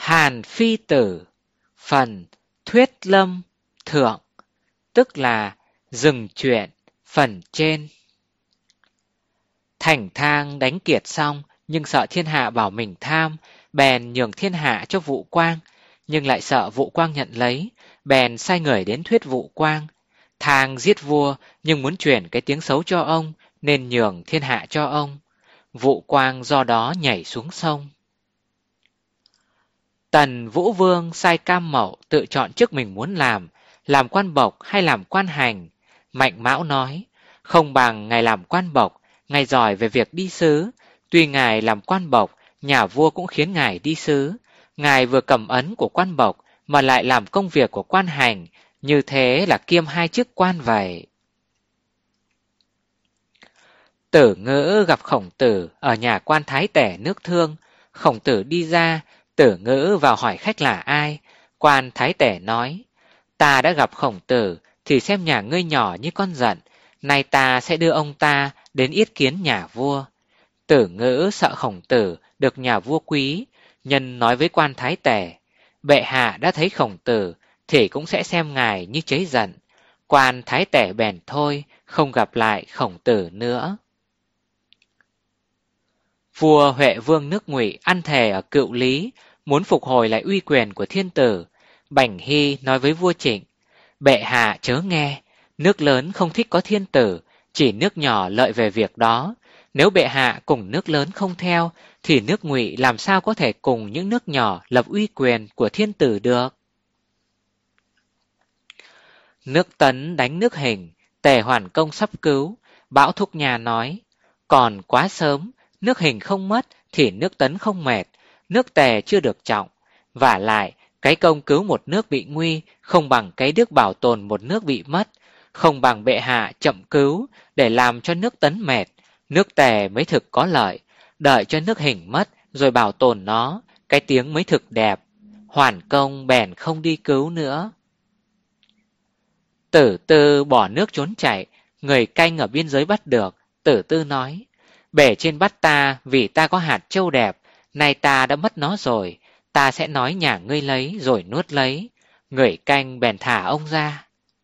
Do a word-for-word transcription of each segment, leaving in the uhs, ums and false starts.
Hàn Phi Tử, phần Thuyết Lâm Thượng, tức là dừng chuyện phần trên. Thành Thang đánh Kiệt xong, nhưng sợ thiên hạ bảo mình tham, bèn nhường thiên hạ cho Vũ Quang, nhưng lại sợ Vũ Quang nhận lấy, bèn sai người đến thuyết Vũ Quang. Thang giết vua, nhưng muốn chuyển cái tiếng xấu cho ông, nên nhường thiên hạ cho ông. Vũ Quang do đó nhảy xuống sông. Tần Vũ Vương sai Cam Mậu tự chọn chức mình muốn làm, làm quan bộc hay làm quan hành. Mạnh Mão nói, không bằng ngài làm quan bộc, ngài giỏi về việc đi sứ. Tuy ngài làm quan bộc, nhà vua cũng khiến ngài đi sứ. Ngài vừa cầm ấn của quan bộc mà lại làm công việc của quan hành, như thế là kiêm hai chức quan vậy. Tử Ngữ gặp Khổng Tử ở nhà quan thái tể nước Thương. Khổng Tử đi ra, Tử Ngữ vào hỏi khách là ai. Quan thái tể nói, ta đã gặp Khổng Tử thì xem nhà ngươi nhỏ như con giận, nay ta sẽ đưa ông ta đến yết kiến nhà vua. Tử Ngữ sợ Khổng Tử được nhà vua quý, nhân nói với quan thái tể, bệ hạ đã thấy Khổng Tử thì cũng sẽ xem ngài như cháy giận. Quan thái tể bèn thôi, không gặp lại Khổng Tử nữa. Vua Huệ Vương nước Ngụy ăn thề ở Cựu Lý, muốn phục hồi lại uy quyền của thiên tử. Bành Hy nói với vua Trịnh, bệ hạ chớ nghe, nước lớn không thích có thiên tử, chỉ nước nhỏ lợi về việc đó. Nếu bệ hạ cùng nước lớn không theo, thì nước Ngụy làm sao có thể cùng những nước nhỏ lập uy quyền của thiên tử được. Nước Tấn đánh nước Hình, Tề Hoàn Công sắp cứu. Bảo Thúc Nhà nói, còn quá sớm, nước Hình không mất thì nước Tấn không mệt, nước Tề chưa được trọng. Vả lại, cái công cứu một nước bị nguy không bằng cái đức bảo tồn một nước bị mất, không bằng bệ hạ chậm cứu để làm cho nước Tấn mệt, nước Tề mới thực có lợi, đợi cho nước Hình mất rồi bảo tồn nó, cái tiếng mới thực đẹp. Hoàn Công bèn không đi cứu nữa. Tử Tư bỏ nước trốn chạy, người canh ở biên giới bắt được. Tử Tư nói, bể trên bắt ta vì ta có hạt châu đẹp, nay ta đã mất nó rồi, ta sẽ nói nhà ngươi lấy rồi nuốt lấy. Người canh bèn thả ông ra.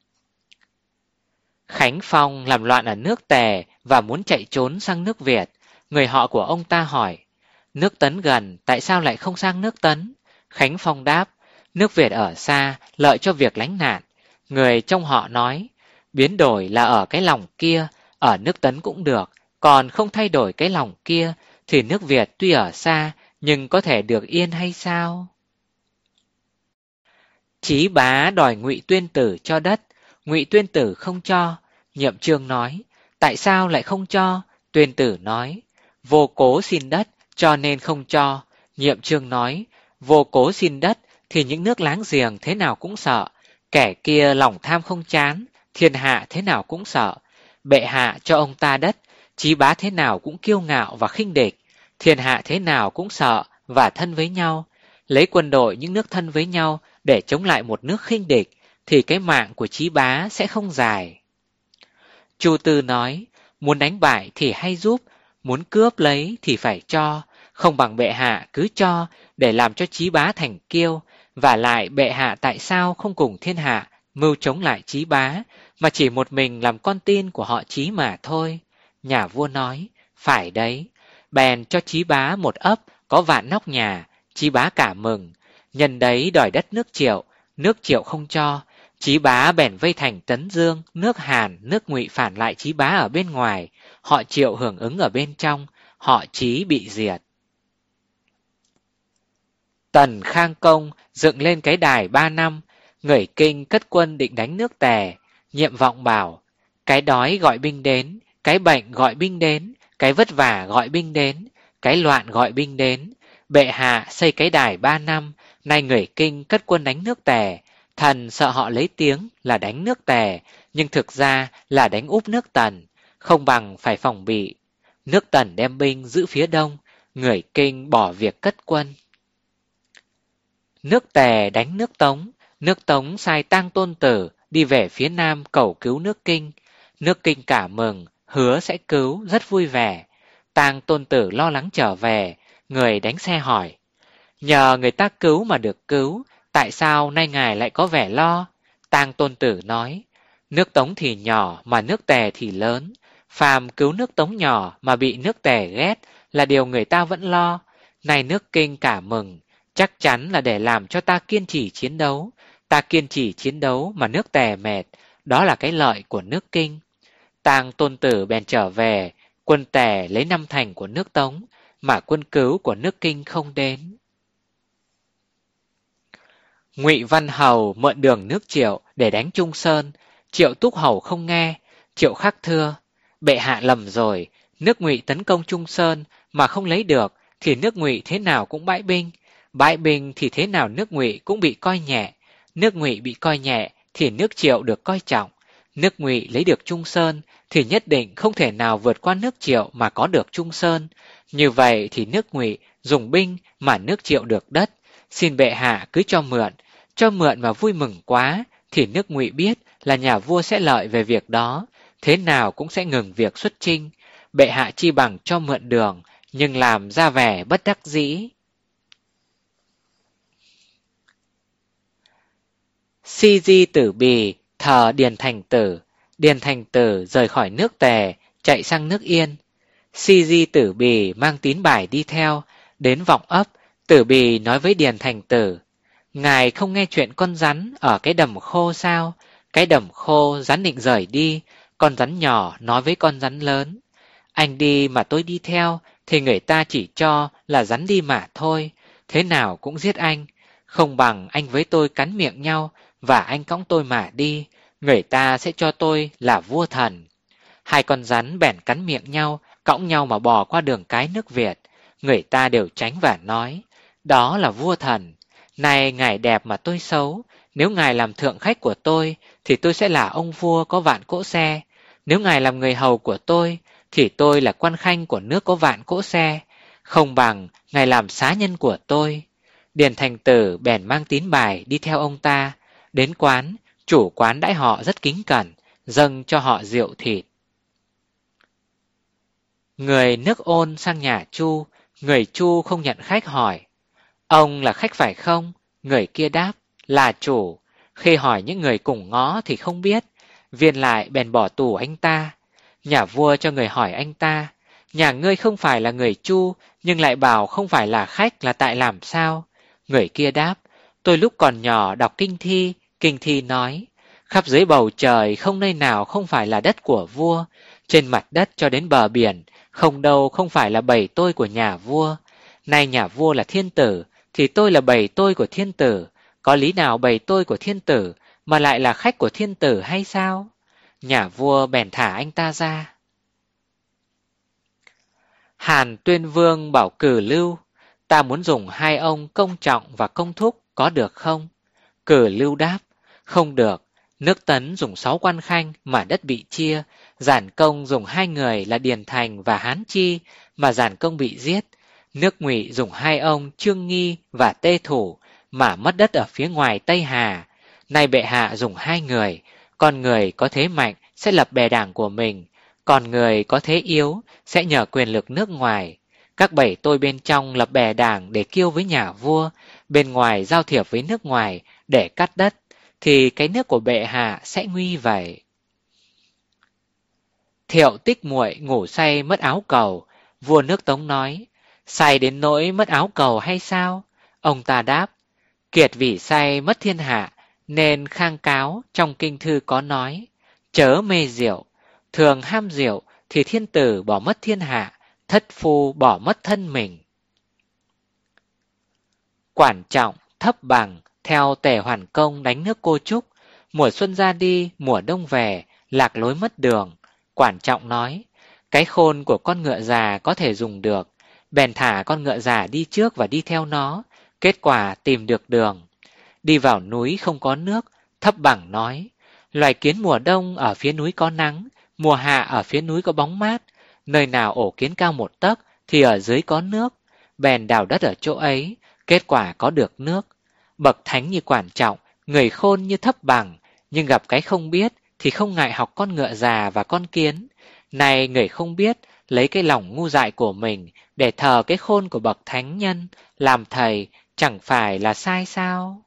Khánh Phong làm loạn ở nước Tề và muốn chạy trốn sang nước Việt. Người họ của ông ta hỏi, nước Tấn gần, tại sao lại không sang nước Tấn? Khánh Phong đáp, nước Việt ở xa, lợi cho việc lánh nạn. Người trong họ nói, biến đổi là ở cái lòng kia, ở nước Tấn cũng được, còn không thay đổi cái lòng kia, thì nước Việt tuy ở xa, nhưng có thể được yên hay sao? Chí Bá đòi Ngụy Tuyên Tử cho đất, Ngụy Tuyên Tử không cho. Nhậm Chương nói, tại sao lại không cho? Tuyên Tử nói, vô cố xin đất, cho nên không cho. Nhậm Chương nói, vô cố xin đất, thì những nước láng giềng thế nào cũng sợ. Kẻ kia lòng tham không chán, thiên hạ thế nào cũng sợ. Bệ hạ cho ông ta đất, Chí Bá thế nào cũng kiêu ngạo và khinh địch. Thiên hạ thế nào cũng sợ và thân với nhau. Lấy quân đội những nước thân với nhau để chống lại một nước khinh địch, thì cái mạng của Chí Bá sẽ không dài. Chu Tư nói, muốn đánh bại thì hay giúp, muốn cướp lấy thì phải cho, không bằng bệ hạ cứ cho để làm cho Chí Bá thành kiêu. Và lại bệ hạ tại sao không cùng thiên hạ mưu chống lại Chí Bá, mà chỉ một mình làm con tin của họ Chí mà thôi? Nhà vua nói, phải đấy. Bèn cho Chí Bá một ấp có vạn nóc nhà. Chí Bá cả mừng, nhân đấy đòi đất nước Triệu, nước Triệu không cho. Chí Bá bèn vây thành Tấn Dương, nước Hàn, nước Ngụy phản lại Chí Bá ở bên ngoài, họ Triệu hưởng ứng ở bên trong, họ Chí bị diệt. Tần Khang Công dựng lên cái đài ba năm, người Kinh cất quân định đánh nước Tề. Nhiệm Vọng bảo, cái đói gọi binh đến, cái bệnh gọi binh đến, cái vất vả gọi binh đến, cái loạn gọi binh đến. Bệ hạ xây cái đài ba năm, nay người Kinh cất quân đánh nước Tề. Thần sợ họ lấy tiếng là đánh nước Tề, nhưng thực ra là đánh úp nước Tần, không bằng phải phòng bị. Nước Tần đem binh giữ phía đông, người Kinh bỏ việc cất quân. Nước Tề đánh nước Tống, nước Tống sai Tang Tôn Tử đi về phía nam cầu cứu nước Kinh. Nước Kinh cả mừng, hứa sẽ cứu, rất vui vẻ. Tang Tôn Tử lo lắng trở về, người đánh xe hỏi, Nhờ người ta cứu mà được cứu, tại sao nay ngài lại có vẻ lo? Tang Tôn Tử nói, nước Tống thì nhỏ mà nước Tề thì lớn, phàm cứu nước Tống nhỏ mà bị nước Tề ghét là điều người ta vẫn lo. Này nước Kinh cả mừng, chắc chắn là để làm cho ta kiên trì chiến đấu. Ta kiên trì chiến đấu mà nước Tề mệt, đó là cái lợi của nước Kinh. Tang Tôn Tử bèn trở về, quân Tề lấy năm thành của nước Tống, mà quân cứu của nước Kinh không đến. Ngụy Văn Hầu mượn đường nước Triệu để đánh Trung Sơn, Triệu Túc Hầu không nghe. Triệu Khắc thưa, bệ hạ lầm rồi, nước Ngụy tấn công Trung Sơn mà không lấy được thì nước Ngụy thế nào cũng bãi binh, bãi binh thì thế nào nước Ngụy cũng bị coi nhẹ, nước Ngụy bị coi nhẹ thì nước Triệu được coi trọng, nước Ngụy lấy được Trung Sơn thì nhất định không thể nào vượt qua nước Triệu mà có được Trung Sơn. Như vậy thì nước Ngụy dùng binh mà nước Triệu được đất, xin bệ hạ cứ cho mượn, cho mượn mà vui mừng quá thì nước Ngụy biết là nhà vua sẽ lợi về việc đó, thế nào cũng sẽ ngừng việc xuất chinh. Bệ hạ chi bằng cho mượn đường, nhưng làm ra vẻ bất đắc dĩ. Si Di Tử Bì thờ Điền Thành Tử. Điền Thành Tử rời khỏi nước Tề, chạy sang nước Yên. Si Di Tử Bì mang tín bài đi theo, đến Vọng Ấp. Tử Bì nói với Điền Thành Tử, ngài không nghe chuyện con rắn ở cái đầm khô sao? Cái đầm khô rắn định rời đi, con rắn nhỏ nói với con rắn lớn, anh đi mà tôi đi theo thì người ta chỉ cho là rắn đi mà thôi, thế nào cũng giết anh. Không bằng anh với tôi cắn miệng nhau và anh cõng tôi mà đi, người ta sẽ cho tôi là vua thần. Hai con rắn bèn cắn miệng nhau, cõng nhau mà bò qua đường cái nước Việt. Người ta đều tránh và nói, đó là vua thần. Này ngài đẹp mà tôi xấu, nếu ngài làm thượng khách của tôi thì tôi sẽ là ông vua có vạn cỗ xe, nếu ngài làm người hầu của tôi thì tôi là quan khanh của nước có vạn cỗ xe, không bằng ngài làm xá nhân của tôi. Điền Thành Tử bèn mang tín bài đi theo ông ta, đến quán, chủ quán đãi họ rất kính cẩn, dâng cho họ rượu thịt. Người nước Ôn sang nhà Chu, người Chu không nhận khách hỏi, ông là khách phải không? Người kia đáp, là chủ. Khi hỏi những người cùng ngõ thì không biết, viên lại bèn bỏ tù anh ta. Nhà vua cho người hỏi anh ta, nhà ngươi không phải là người Chu, nhưng lại bảo không phải là khách là tại làm sao? Người kia đáp, tôi lúc còn nhỏ đọc kinh thi, kinh thi nói, khắp dưới bầu trời không nơi nào không phải là đất của vua, trên mặt đất cho đến bờ biển, không đâu không phải là bầy tôi của nhà vua. Nay nhà vua là thiên tử, thì tôi là bầy tôi của thiên tử, có lý nào bầy tôi của thiên tử mà lại là khách của thiên tử hay sao? Nhà vua bèn thả anh ta ra. Hàn Tuyên Vương bảo Cử Lưu, ta muốn dùng hai ông Công Trọng và Công Thúc có được không? Cử Lưu đáp, không được. Nước Tấn dùng sáu quan khanh mà đất bị chia, Giản Công dùng hai người là Điền Thành và Hán Chi mà Giản Công bị giết. Nước Ngụy dùng hai ông Trương Nghi và Tê Thủ mà mất đất ở phía ngoài Tây Hà. Nay bệ hạ dùng hai người, con người có thế mạnh sẽ lập bè đảng của mình, còn người có thế yếu sẽ nhờ quyền lực nước ngoài. Các bảy tôi bên trong lập bè đảng để kiêu với nhà vua, bên ngoài giao thiệp với nước ngoài để cắt đất, thì cái nước của bệ hạ sẽ nguy vậy. Thiệu Tích Muội ngủ say mất áo cầu. Vua nước Tống nói, say đến nỗi mất áo cầu hay sao? Ông ta đáp, kiệt vì say mất thiên hạ, nên khang cáo trong kinh thư có nói, chớ mê rượu, thường ham rượu thì thiên tử bỏ mất thiên hạ, thất phu bỏ mất thân mình. Quản Trọng, Thấp Bằng theo Tề Hoàn Công đánh nước Cô Trúc, mùa xuân ra đi, mùa đông về, lạc lối mất đường. Quản Trọng nói, cái khôn của con ngựa già có thể dùng được, bèn thả con ngựa già đi trước và đi theo nó, kết quả tìm được đường. Đi vào núi không có nước, Thấp Bằng nói, loài kiến mùa đông ở phía núi có nắng, mùa hạ ở phía núi có bóng mát, nơi nào ổ kiến cao một tấc thì ở dưới có nước, bèn đào đất ở chỗ ấy, kết quả có được nước. Bậc thánh như Quản Trọng, người khôn như Thấp Bằng, nhưng gặp cái không biết thì không ngại học con ngựa già và con kiến. Này người không biết, lấy cái lòng ngu dại của mình để thờ cái khôn của bậc thánh nhân làm thầy chẳng phải là sai sao?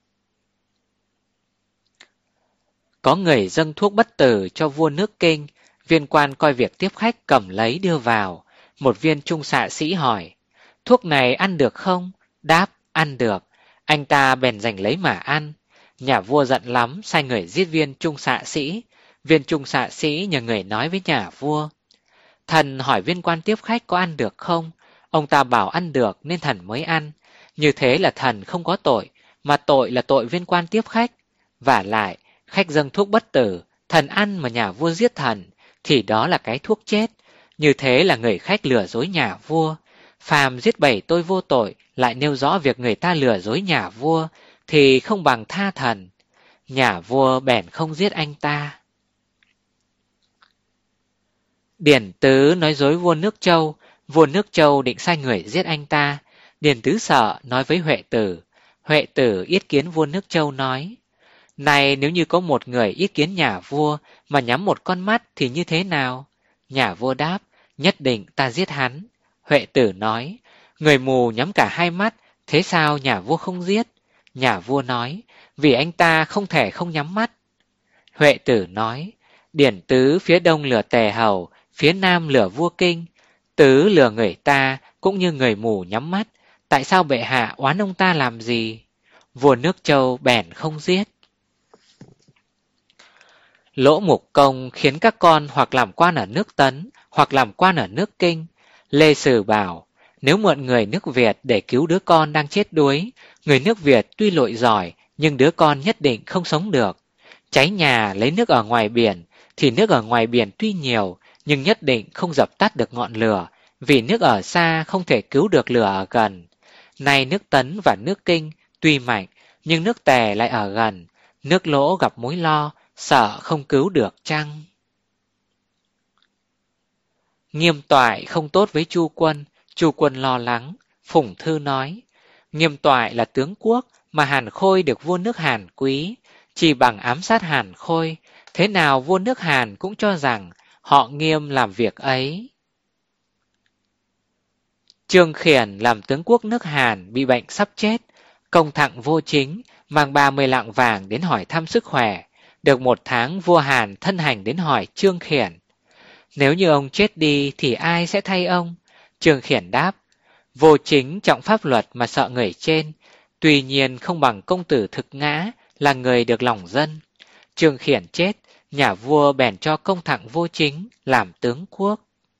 Có người dâng thuốc bất tử cho vua nước Kinh, viên quan coi việc tiếp khách cầm lấy đưa vào. Một viên trung xạ sĩ hỏi, thuốc này ăn được không? Đáp, ăn được. Anh ta bèn giành lấy mà ăn. Nhà vua giận lắm, sai người giết viên trung xạ sĩ. Viên trung xạ sĩ nhờ người nói với nhà vua. Thần hỏi viên quan tiếp khách có ăn được không? Ông ta bảo ăn được nên thần mới ăn. Như thế là thần không có tội, mà tội là tội viên quan tiếp khách. Vả lại, khách dâng thuốc bất tử, thần ăn mà nhà vua giết thần, thì đó là cái thuốc chết. Như thế là người khách lừa dối nhà vua. Phàm giết bầy tôi vô tội, lại nêu rõ việc người ta lừa dối nhà vua, thì không bằng tha thần. Nhà vua bèn không giết anh ta. Điển Tứ nói dối vua nước Châu, vua nước Châu định sai người giết anh ta. Điển Tứ sợ, nói với Huệ Tử. Huệ Tử yết kiến vua nước Châu nói, này nếu như có một người yết kiến nhà vua mà nhắm một con mắt thì như thế nào? Nhà vua đáp, nhất định ta giết hắn. Huệ Tử nói, người mù nhắm cả hai mắt, thế sao nhà vua không giết? Nhà vua nói, vì anh ta không thể không nhắm mắt. Huệ Tử nói, Điển Tứ phía đông lừa Tề Hầu, phía nam lừa vua Kinh. Tứ lừa người ta cũng như người mù nhắm mắt, tại sao bệ hạ oán ông ta làm gì? Vua nước Châu bèn không giết. Lỗ Mục Công khiến các con hoặc làm quan ở nước Tấn, hoặc làm quan ở nước Kinh. Lê Sử bảo, nếu mượn người nước Việt để cứu đứa con đang chết đuối, người nước Việt tuy lội giỏi, nhưng đứa con nhất định không sống được. Cháy nhà lấy nước ở ngoài biển, thì nước ở ngoài biển tuy nhiều, nhưng nhất định không dập tắt được ngọn lửa, vì nước ở xa không thể cứu được lửa ở gần. Nay nước Tấn và nước Kinh tuy mạnh, nhưng nước Tề lại ở gần, nước Lỗ gặp mối lo, sợ không cứu được chăng? Nghiêm Toại không tốt với Chu Quân, Chu Quân lo lắng. Phùng Thư nói, Nghiêm Toại là tướng quốc, mà Hàn Khôi được vua nước Hàn quý, chỉ bằng ám sát Hàn Khôi, thế nào vua nước Hàn cũng cho rằng họ Nghiêm làm việc ấy. Trương Khiển làm tướng quốc nước Hàn bị bệnh sắp chết, Công Thặng Vô Chính mang ba mươi lạng vàng đến hỏi thăm sức khỏe. Được một tháng vua Hàn thân hành đến hỏi Trương Khiển, nếu như ông chết đi thì ai sẽ thay ông? Trương Khiển đáp, Vô Chính trọng pháp luật mà sợ người trên, tuy nhiên không bằng công tử Thực Ngã là người được lòng dân. Trương Khiển chết, nhà vua bèn cho Công Thặng Vô Chính làm tướng quốc.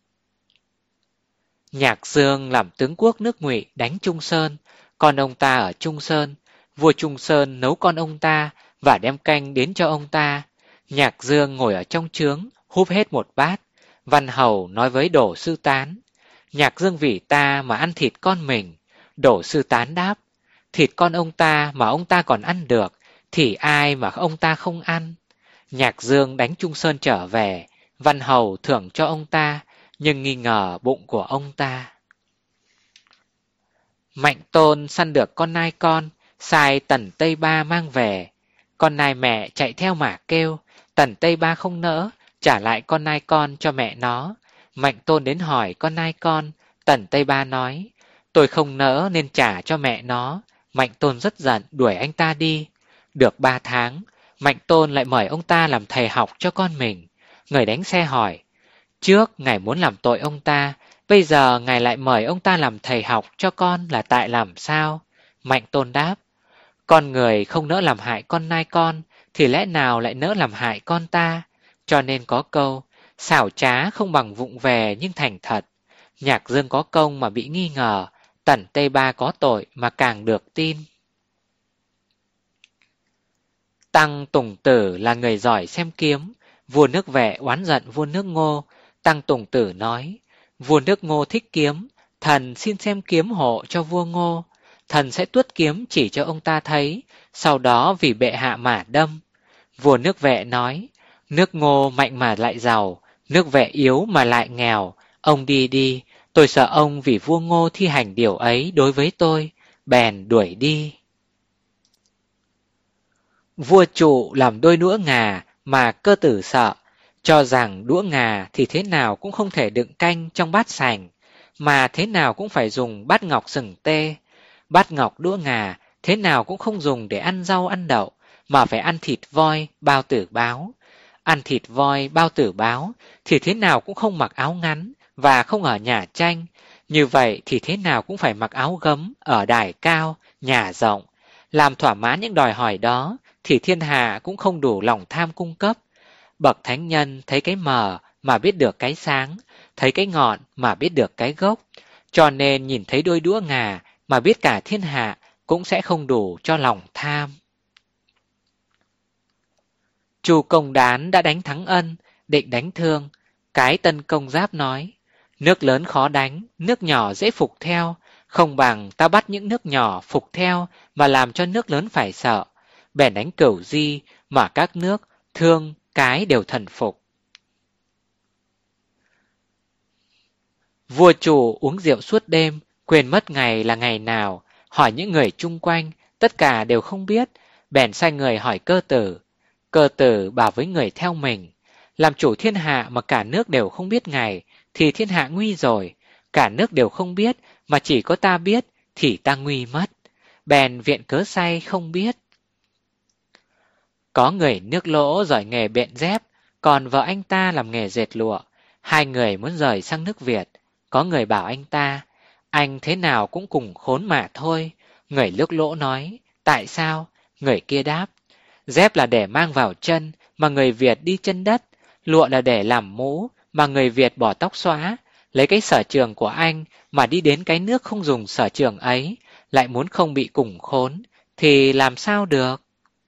Nhạc Dương làm tướng quốc nước Ngụy đánh Trung Sơn, con ông ta ở Trung Sơn. Vua Trung Sơn nấu con ông ta và đem canh đến cho ông ta. Nhạc Dương ngồi ở trong trướng, húp hết một bát. Văn Hầu nói với Đỗ Sư Tán, Nhạc Dương vì ta mà ăn thịt con mình. Đỗ Sư Tán đáp, thịt con ông ta mà ông ta còn ăn được, thì ai mà ông ta không ăn? Nhạc Dương đánh Trung Sơn trở về, Văn Hầu thưởng cho ông ta, nhưng nghi ngờ bụng của ông ta. Mạnh Tôn săn được con nai con, sai Tần Tây Ba mang về. Con nai mẹ chạy theo mà kêu, Tần Tây Ba không nỡ, trả lại con nai con cho mẹ nó. Mạnh Tôn đến hỏi con nai con, Tần Tây Ba nói, tôi không nỡ nên trả cho mẹ nó. Mạnh Tôn rất giận, đuổi anh ta đi. Được ba tháng, Mạnh Tôn lại mời ông ta làm thầy học cho con mình. Người đánh xe hỏi, trước ngài muốn làm tội ông ta, bây giờ ngài lại mời ông ta làm thầy học cho con là tại làm sao? Mạnh Tôn đáp, con người không nỡ làm hại con nai con, thì lẽ nào lại nỡ làm hại con ta? Cho nên có câu, xảo trá không bằng vụng về nhưng thành thật. Nhạc Dương có công mà bị nghi ngờ, Tần Tây Ba có tội mà càng được tin. Tăng Tùng Tử là người giỏi xem kiếm. Vua nước Vệ oán giận vua nước Ngô. Tăng Tùng Tử nói, vua nước Ngô thích kiếm, thần xin xem kiếm hộ cho vua Ngô. Thần sẽ tuốt kiếm chỉ cho ông ta thấy, sau đó vì bệ hạ mà đâm. Vua nước Vệ nói, nước Ngô mạnh mà lại giàu, nước Vệ yếu mà lại nghèo. Ông đi đi, tôi sợ ông vì vua Ngô thi hành điều ấy đối với tôi, bèn đuổi đi. Vua Trụ làm đôi đũa ngà mà Cơ Tử sợ, cho rằng đũa ngà thì thế nào cũng không thể đựng canh trong bát sành, mà thế nào cũng phải dùng bát ngọc sừng tê. Bát ngọc đũa ngà thế nào cũng không dùng để ăn rau ăn đậu, mà phải ăn thịt voi, bao tử báo. Ăn thịt voi, bao tử báo thì thế nào cũng không mặc áo ngắn và không ở nhà tranh. Như vậy thì thế nào cũng phải mặc áo gấm, ở đài cao, nhà rộng. Làm thỏa mãn những đòi hỏi đó thì thiên hạ cũng không đủ lòng tham cung cấp. Bậc thánh nhân thấy cái mờ mà biết được cái sáng, thấy cái ngọn mà biết được cái gốc. Cho nên nhìn thấy đôi đũa ngà mà biết cả thiên hạ cũng sẽ không đủ cho lòng tham. Chu Công Đán đã đánh thắng Ân, định đánh Thương. Cái Tân Công Giáp nói, nước lớn khó đánh, nước nhỏ dễ phục theo, không bằng ta bắt những nước nhỏ phục theo mà làm cho nước lớn phải sợ. Bèn đánh Cửu Di mà các nước Thương, Cái đều thần phục. Vua chủ uống rượu suốt đêm, quên mất ngày là ngày nào, hỏi những người chung quanh, tất cả đều không biết, bèn sai người hỏi Cơ Tử. Cơ Tử bảo với người theo mình, làm chủ thiên hạ mà cả nước đều không biết ngày, thì thiên hạ nguy rồi, cả nước đều không biết, mà chỉ có ta biết, thì ta nguy mất. Bèn viện cớ say không biết. Có người nước Lỗ giỏi nghề bện dép, còn vợ anh ta làm nghề dệt lụa. Hai người muốn rời sang nước Việt. Có người bảo anh ta, anh thế nào cũng cùng khốn mà thôi. Người nước Lỗ nói, tại sao? Người kia đáp, dép là để mang vào chân, mà người Việt đi chân đất. Lụa là để làm mũ, mà người Việt bỏ tóc xóa. Lấy cái sở trường của anh mà đi đến cái nước không dùng sở trường ấy, lại muốn không bị cùng khốn, thì làm sao được?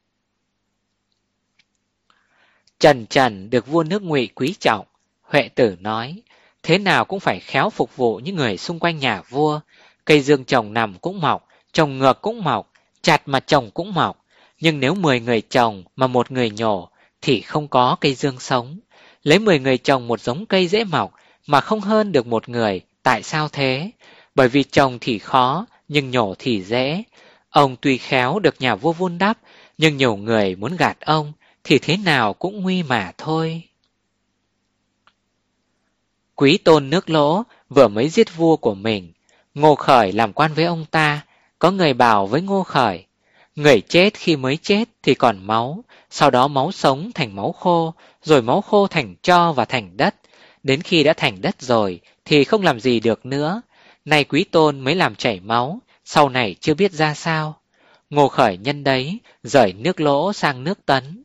Trần Trần được vua nước Ngụy quý trọng. Huệ Tử nói, thế nào cũng phải khéo phục vụ những người xung quanh nhà vua. Cây dương trồng nằm cũng mọc, trồng ngược cũng mọc, chặt mà trồng cũng mọc. Nhưng nếu mười người trồng mà một người nhổ, thì không có cây dương sống. Lấy mười người trồng một giống cây dễ mọc, mà không hơn được một người, tại sao thế? Bởi vì trồng thì khó, nhưng nhổ thì dễ. Ông tuy khéo được nhà vua vun đắp, nhưng nhiều người muốn gạt ông, thì thế nào cũng nguy mà thôi. Quý Tôn nước Lỗ vừa mới giết vua của mình. Ngô Khởi làm quan với ông ta. Có người bảo với Ngô Khởi, người chết khi mới chết thì còn máu, sau đó máu sống thành máu khô, rồi máu khô thành tro và thành đất. Đến khi đã thành đất rồi thì không làm gì được nữa. Nay Quý Tôn mới làm chảy máu, sau này chưa biết ra sao. Ngô Khởi nhân đấy rời nước Lỗ sang nước Tấn.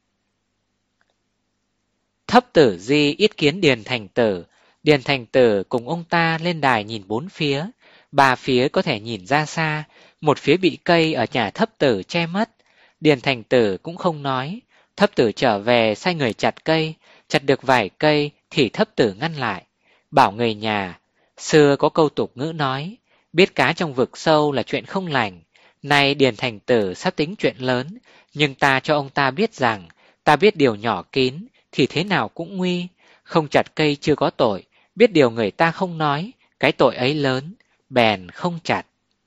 Thấp Tử Di yết kiến Điền Thành Tử. Điền Thành Tử cùng ông ta lên đài nhìn bốn phía. Ba phía có thể nhìn ra xa, một phía bị cây ở nhà Thấp Tử che mất. Điền Thành Tử cũng không nói. Thấp Tử trở về sai người chặt cây, chặt được vài cây thì Thấp Tử ngăn lại. Bảo người nhà, xưa có câu tục ngữ nói, biết cá trong vực sâu là chuyện không lành. Nay Điền Thành Tử sắp tính chuyện lớn, nhưng ta cho ông ta biết rằng, ta biết điều nhỏ kín, thì thế nào cũng nguy. Không chặt cây chưa có tội, biết điều người ta không nói, cái tội ấy lớn, bèn không chặt.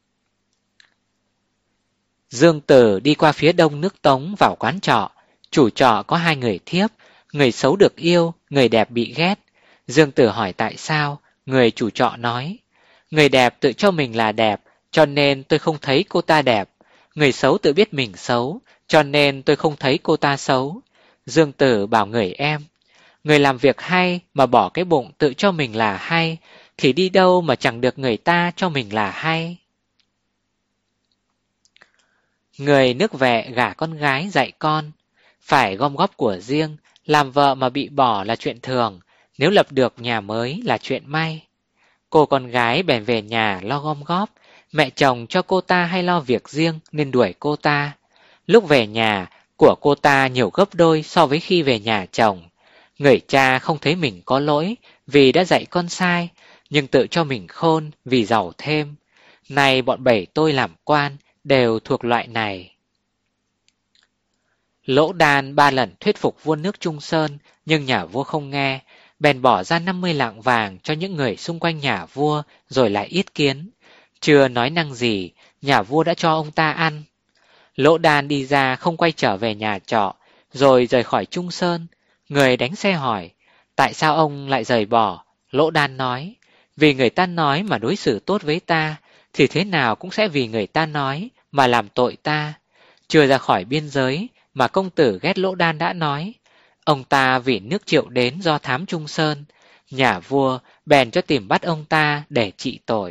Dương Tử đi qua phía đông nước Tống vào quán trọ. Chủ trọ có hai người thiếp, người xấu được yêu, người đẹp bị ghét. Dương Tử hỏi tại sao, người chủ trọ nói, người đẹp tự cho mình là đẹp, cho nên tôi không thấy cô ta đẹp. Người xấu tự biết mình xấu, cho nên tôi không thấy cô ta xấu. Dương Tử bảo người em, người làm việc hay mà bỏ cái bụng tự cho mình là hay, thì đi đâu mà chẳng được người ta cho mình là hay. Người nước Vệ gả con gái dạy con, phải gom góp của riêng, làm vợ mà bị bỏ là chuyện thường, nếu lập được nhà mới là chuyện may. Cô con gái bèn về nhà lo gom góp, mẹ chồng cho cô ta hay lo việc riêng nên đuổi cô ta. Lúc về nhà, của cô ta nhiều gấp đôi so với khi về nhà chồng. Người cha không thấy mình có lỗi vì đã dạy con sai, nhưng tự cho mình khôn vì giàu thêm. Này bọn bảy tôi làm quan đều thuộc loại này. Lỗ Đan ba lần thuyết phục vua nước Trung Sơn, nhưng nhà vua không nghe, bèn bỏ ra năm mươi lạng vàng cho những người xung quanh nhà vua rồi lại yết kiến. Chưa nói năng gì, nhà vua đã cho ông ta ăn. Lỗ Đan đi ra không quay trở về nhà trọ, rồi rời khỏi Trung Sơn. Người đánh xe hỏi, tại sao ông lại rời bỏ? Lỗ Đan nói, vì người ta nói mà đối xử tốt với ta, thì thế nào cũng sẽ vì người ta nói mà làm tội ta. Chưa ra khỏi biên giới mà công tử ghét Lỗ Đan đã nói, ông ta vì nước Triệu đến do thám Trung Sơn, nhà vua bèn cho tìm bắt ông ta để trị tội.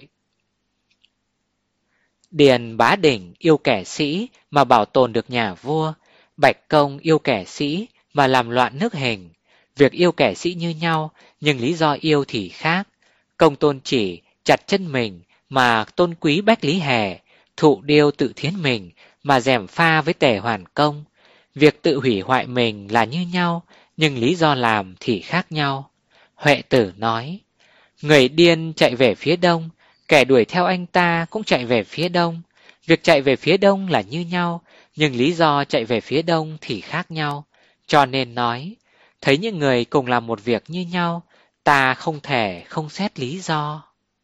Điền Bá Đỉnh yêu kẻ sĩ mà bảo tồn được nhà vua, Bạch Công yêu kẻ sĩ mà làm loạn nước Hình. Việc yêu kẻ sĩ như nhau, nhưng lý do yêu thì khác. Công Tôn Chỉ chặt chân mình mà tôn quý Bách Lý Hề, Thụ Điêu tự thiến mình mà gièm pha với Tề Hoàn Công. Việc tự hủy hoại mình là như nhau, nhưng lý do làm thì khác nhau. Huệ Tử nói, người điên chạy về phía đông, kẻ đuổi theo anh ta cũng chạy về phía đông. Việc chạy về phía đông là như nhau, nhưng lý do chạy về phía đông thì khác nhau. Cho nên nói, thấy những người cùng làm một việc như nhau, ta không thể không xét lý do.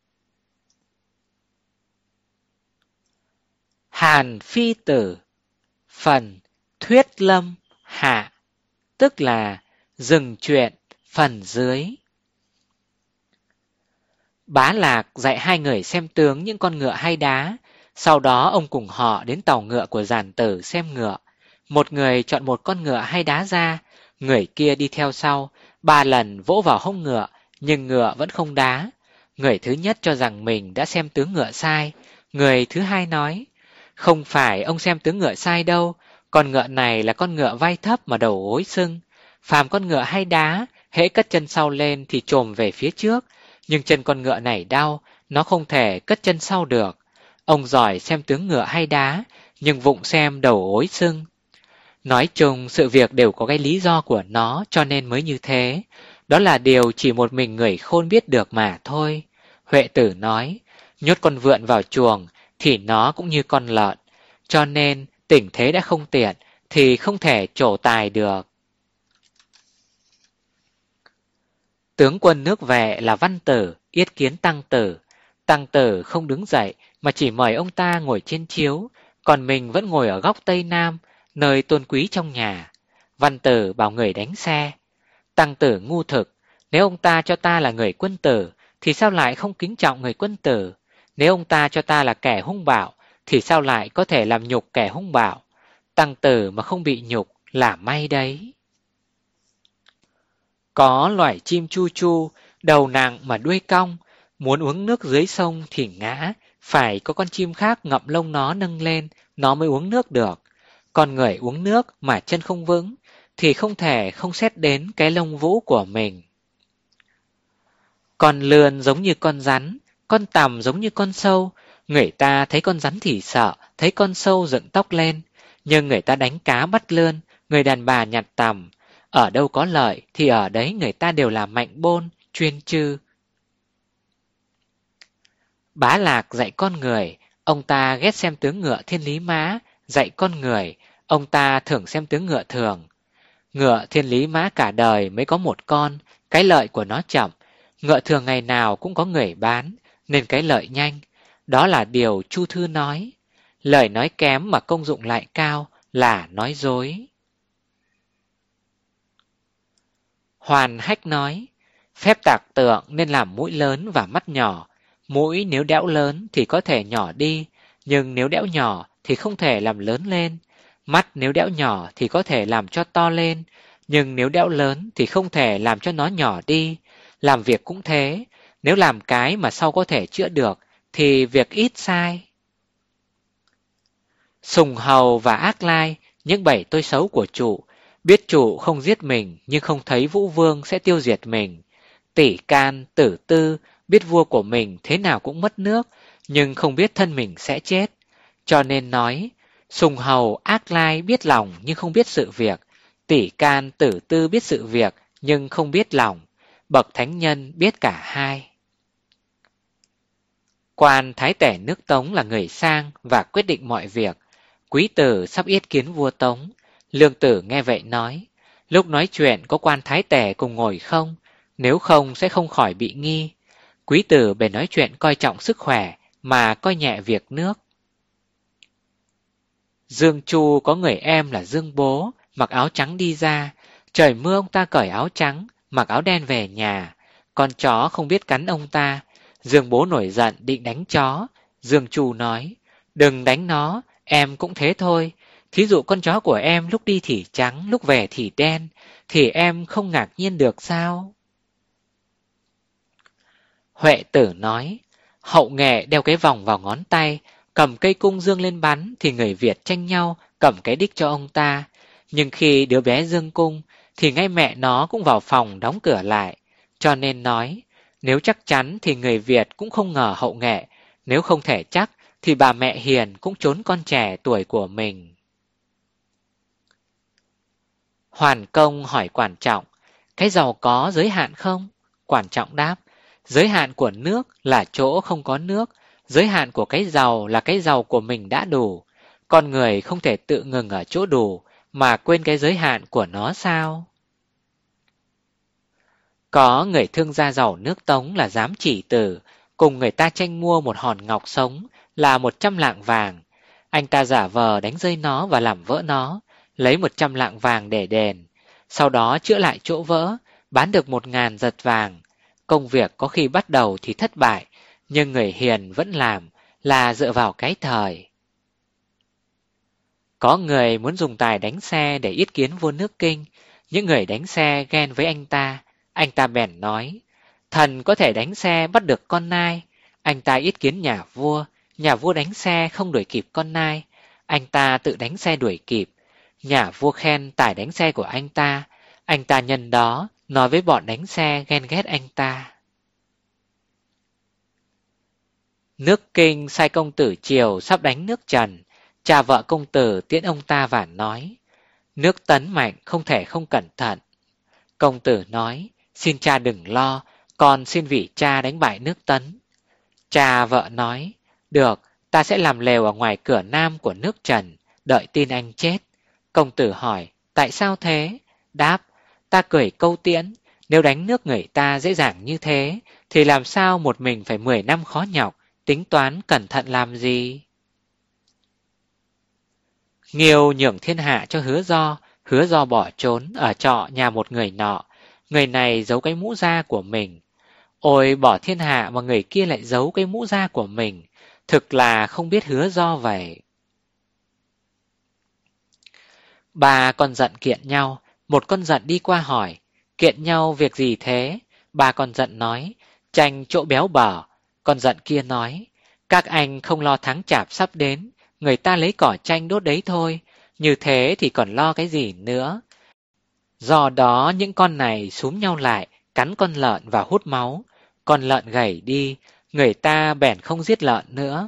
Hàn Phi Tử. Phần Thuyết Lâm hạ, tức là dừng chuyện phần dưới. Bá Lạc dạy hai người xem tướng những con ngựa hay đá. Sau đó ông cùng họ đến tàu ngựa của giản tử xem ngựa. Một người chọn một con ngựa hay đá ra, người kia đi theo sau, ba lần vỗ vào hông ngựa, nhưng ngựa vẫn không đá. Người thứ nhất cho rằng mình đã xem tướng ngựa sai. Người thứ hai nói, không phải ông xem tướng ngựa sai đâu, con ngựa này là con ngựa vai thấp mà đầu gối sưng. Phàm con ngựa hay đá, hễ cất chân sau lên thì chồm về phía trước, nhưng chân con ngựa này đau, nó không thể cất chân sau được. Ông giỏi xem tướng ngựa hay đá, nhưng vụng xem đầu gối sưng. Nói chung sự việc đều có cái lý do của nó, cho nên mới như thế. Đó là điều chỉ một mình người khôn biết được mà thôi. Huệ Tử nói, nhốt con vượn vào chuồng thì nó cũng như con lợn, cho nên tình thế đã không tiện thì không thể trổ tài được. Tướng quân nước Vệ là Văn Tử yết kiến Tăng Tử. Tăng Tử không đứng dậy mà chỉ mời ông ta ngồi trên chiếu, còn mình vẫn ngồi ở góc Tây Nam, nơi tôn quý trong nhà. Văn Tử bảo người đánh xe. Tăng Tử ngu thực, nếu ông ta cho ta là người quân tử thì sao lại không kính trọng người quân tử? Nếu ông ta cho ta là kẻ hung bạo thì sao lại có thể làm nhục kẻ hung bạo? Tăng Tử mà không bị nhục là may đấy. Có loài chim chu chu, đầu nặng mà đuôi cong, muốn uống nước dưới sông thì ngã, phải có con chim khác ngậm lông nó nâng lên, nó mới uống nước được. Con người uống nước mà chân không vững, thì không thể không xét đến cái lông vũ của mình. Con lươn giống như con rắn, con tằm giống như con sâu. Người ta thấy con rắn thì sợ, thấy con sâu dựng tóc lên. Nhưng người ta đánh cá bắt lươn, người đàn bà nhặt tằm. Ở đâu có lợi thì ở đấy người ta đều là mạnh bôn, chuyên chư. Bá Lạc dạy con người, ông ta ghét xem tướng ngựa Thiên Lý Mã. Dạy con người, ông ta thường xem tướng ngựa thường. Ngựa Thiên Lý Mã cả đời mới có một con, cái lợi của nó chậm. Ngựa thường ngày nào cũng có người bán, nên cái lợi nhanh. Đó là điều Chu Thư nói. Lời nói kém mà công dụng lại cao là nói dối. Hoàn Hách nói, phép tạc tượng nên làm mũi lớn và mắt nhỏ. Mũi nếu đẽo lớn thì có thể nhỏ đi, nhưng nếu đẽo nhỏ thì không thể làm lớn lên. Mắt nếu đẽo nhỏ thì có thể làm cho to lên, nhưng nếu đẽo lớn thì không thể làm cho nó nhỏ đi. Làm việc cũng thế, nếu làm cái mà sau có thể chữa được thì việc ít sai. Sùng Hầu và Ác Lai, những bảy tôi xấu của chủ, biết chủ không giết mình nhưng không thấy Vũ Vương sẽ tiêu diệt mình. Tỷ Can, Tử Tư biết vua của mình thế nào cũng mất nước, nhưng không biết thân mình sẽ chết. Cho nên nói, Sùng Hầu, Ác Lai biết lòng nhưng không biết sự việc. Tỷ Can, Tử Tư biết sự việc nhưng không biết lòng. Bậc thánh nhân biết cả hai. Quan Thái Tể nước Tống là người sang và quyết định mọi việc. Quý tử sắp yết kiến vua Tống. Lương Tử nghe vậy nói, lúc nói chuyện có quan Thái Tể cùng ngồi không? Nếu không sẽ không khỏi bị nghi. Quý tử bèn nói chuyện coi trọng sức khỏe mà coi nhẹ việc nước. Dương Chu có người em là Dương Bố, mặc áo trắng đi ra. Trời mưa ông ta cởi áo trắng, mặc áo đen về nhà. Con chó không biết cắn ông ta. Dương Bố nổi giận định đánh chó. Dương Chu nói, đừng đánh nó, em cũng thế thôi. Thí dụ con chó của em lúc đi thì trắng, lúc về thì đen, thì em không ngạc nhiên được sao? Huệ Tử nói, hậu nghệ đeo cái vòng vào ngón tay, cầm cây cung dương lên bắn thì người Việt tranh nhau cầm cái đích cho ông ta. Nhưng khi đứa bé dương cung thì ngay mẹ nó cũng vào phòng đóng cửa lại. Cho nên nói, nếu chắc chắn thì người Việt cũng không ngờ hậu nghệ, nếu không thể chắc thì bà mẹ hiền cũng trốn con trẻ tuổi của mình. Hoàn Công hỏi Quản Trọng, cái giàu có giới hạn không? Quản Trọng đáp, giới hạn của nước là chỗ không có nước, giới hạn của cái giàu là cái giàu của mình đã đủ. Con người không thể tự ngừng ở chỗ đủ mà quên cái giới hạn của nó sao? Có người thương gia giàu nước Tống là Giám Chỉ Tử, cùng người ta tranh mua một hòn ngọc sống là một trăm lạng vàng. Anh ta giả vờ đánh rơi nó và làm vỡ nó, lấy một trăm lạng vàng để đền. Sau đó chữa lại chỗ vỡ, bán được một ngàn giật vàng. Công việc có khi bắt đầu thì thất bại, nhưng người hiền vẫn làm, là dựa vào cái thời. Có người muốn dùng tài đánh xe để yết kiến vua nước Kinh, những người đánh xe ghen với anh ta. Anh ta bèn nói, thần có thể đánh xe bắt được con nai. Anh ta yết kiến nhà vua, nhà vua đánh xe không đuổi kịp con nai. Anh ta tự đánh xe đuổi kịp. Nhà vua khen tài đánh xe của anh ta. Anh ta nhân đó nói với bọn đánh xe ghen ghét anh ta. Nước Kinh sai công tử Triều sắp đánh nước Trần. Cha vợ công tử tiễn ông ta và nói, nước Tấn mạnh không thể không cẩn thận. Công tử nói, xin cha đừng lo, con xin vì cha đánh bại nước Tấn. Cha vợ nói, được, ta sẽ làm lều ở ngoài cửa nam của nước Trần, đợi tin anh chết. Công tử hỏi, tại sao thế? Đáp, ta cười câu tiễn, nếu đánh nước người ta dễ dàng như thế, thì làm sao một mình phải mười năm khó nhọc, tính toán cẩn thận làm gì? Nghiêu nhường thiên hạ cho Hứa Do, Hứa Do bỏ trốn ở trọ nhà một người nọ. Người này giấu cái mũ da của mình. Ôi bỏ thiên hạ mà người kia lại giấu cái mũ da của mình, thực là không biết Hứa Do vậy. Ba con giận kiện nhau, một con giận đi qua hỏi, kiện nhau việc gì thế? Ba con giận nói, tranh chỗ béo bở. Con giận kia nói, các anh không lo tháng chạp sắp đến, người ta lấy cỏ tranh đốt đấy thôi, như thế thì còn lo cái gì nữa. Do đó những con này xúm nhau lại, cắn con lợn và hút máu. Con lợn gầy đi, người ta bèn không giết lợn nữa.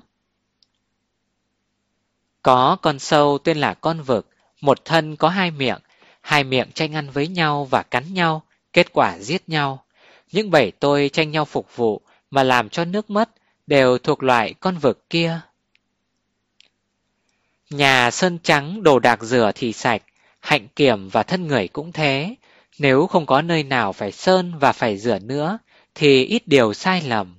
Có con sâu tên là con vực, một thân có hai miệng, hai miệng tranh ăn với nhau và cắn nhau, kết quả giết nhau. Những bảy tôi tranh nhau phục vụ mà làm cho nước mất, đều thuộc loại con vực kia. Nhà sơn trắng đồ đạc rửa thì sạch, hạnh kiểm và thân người cũng thế. Nếu không có nơi nào phải sơn và phải rửa nữa, thì ít điều sai lầm.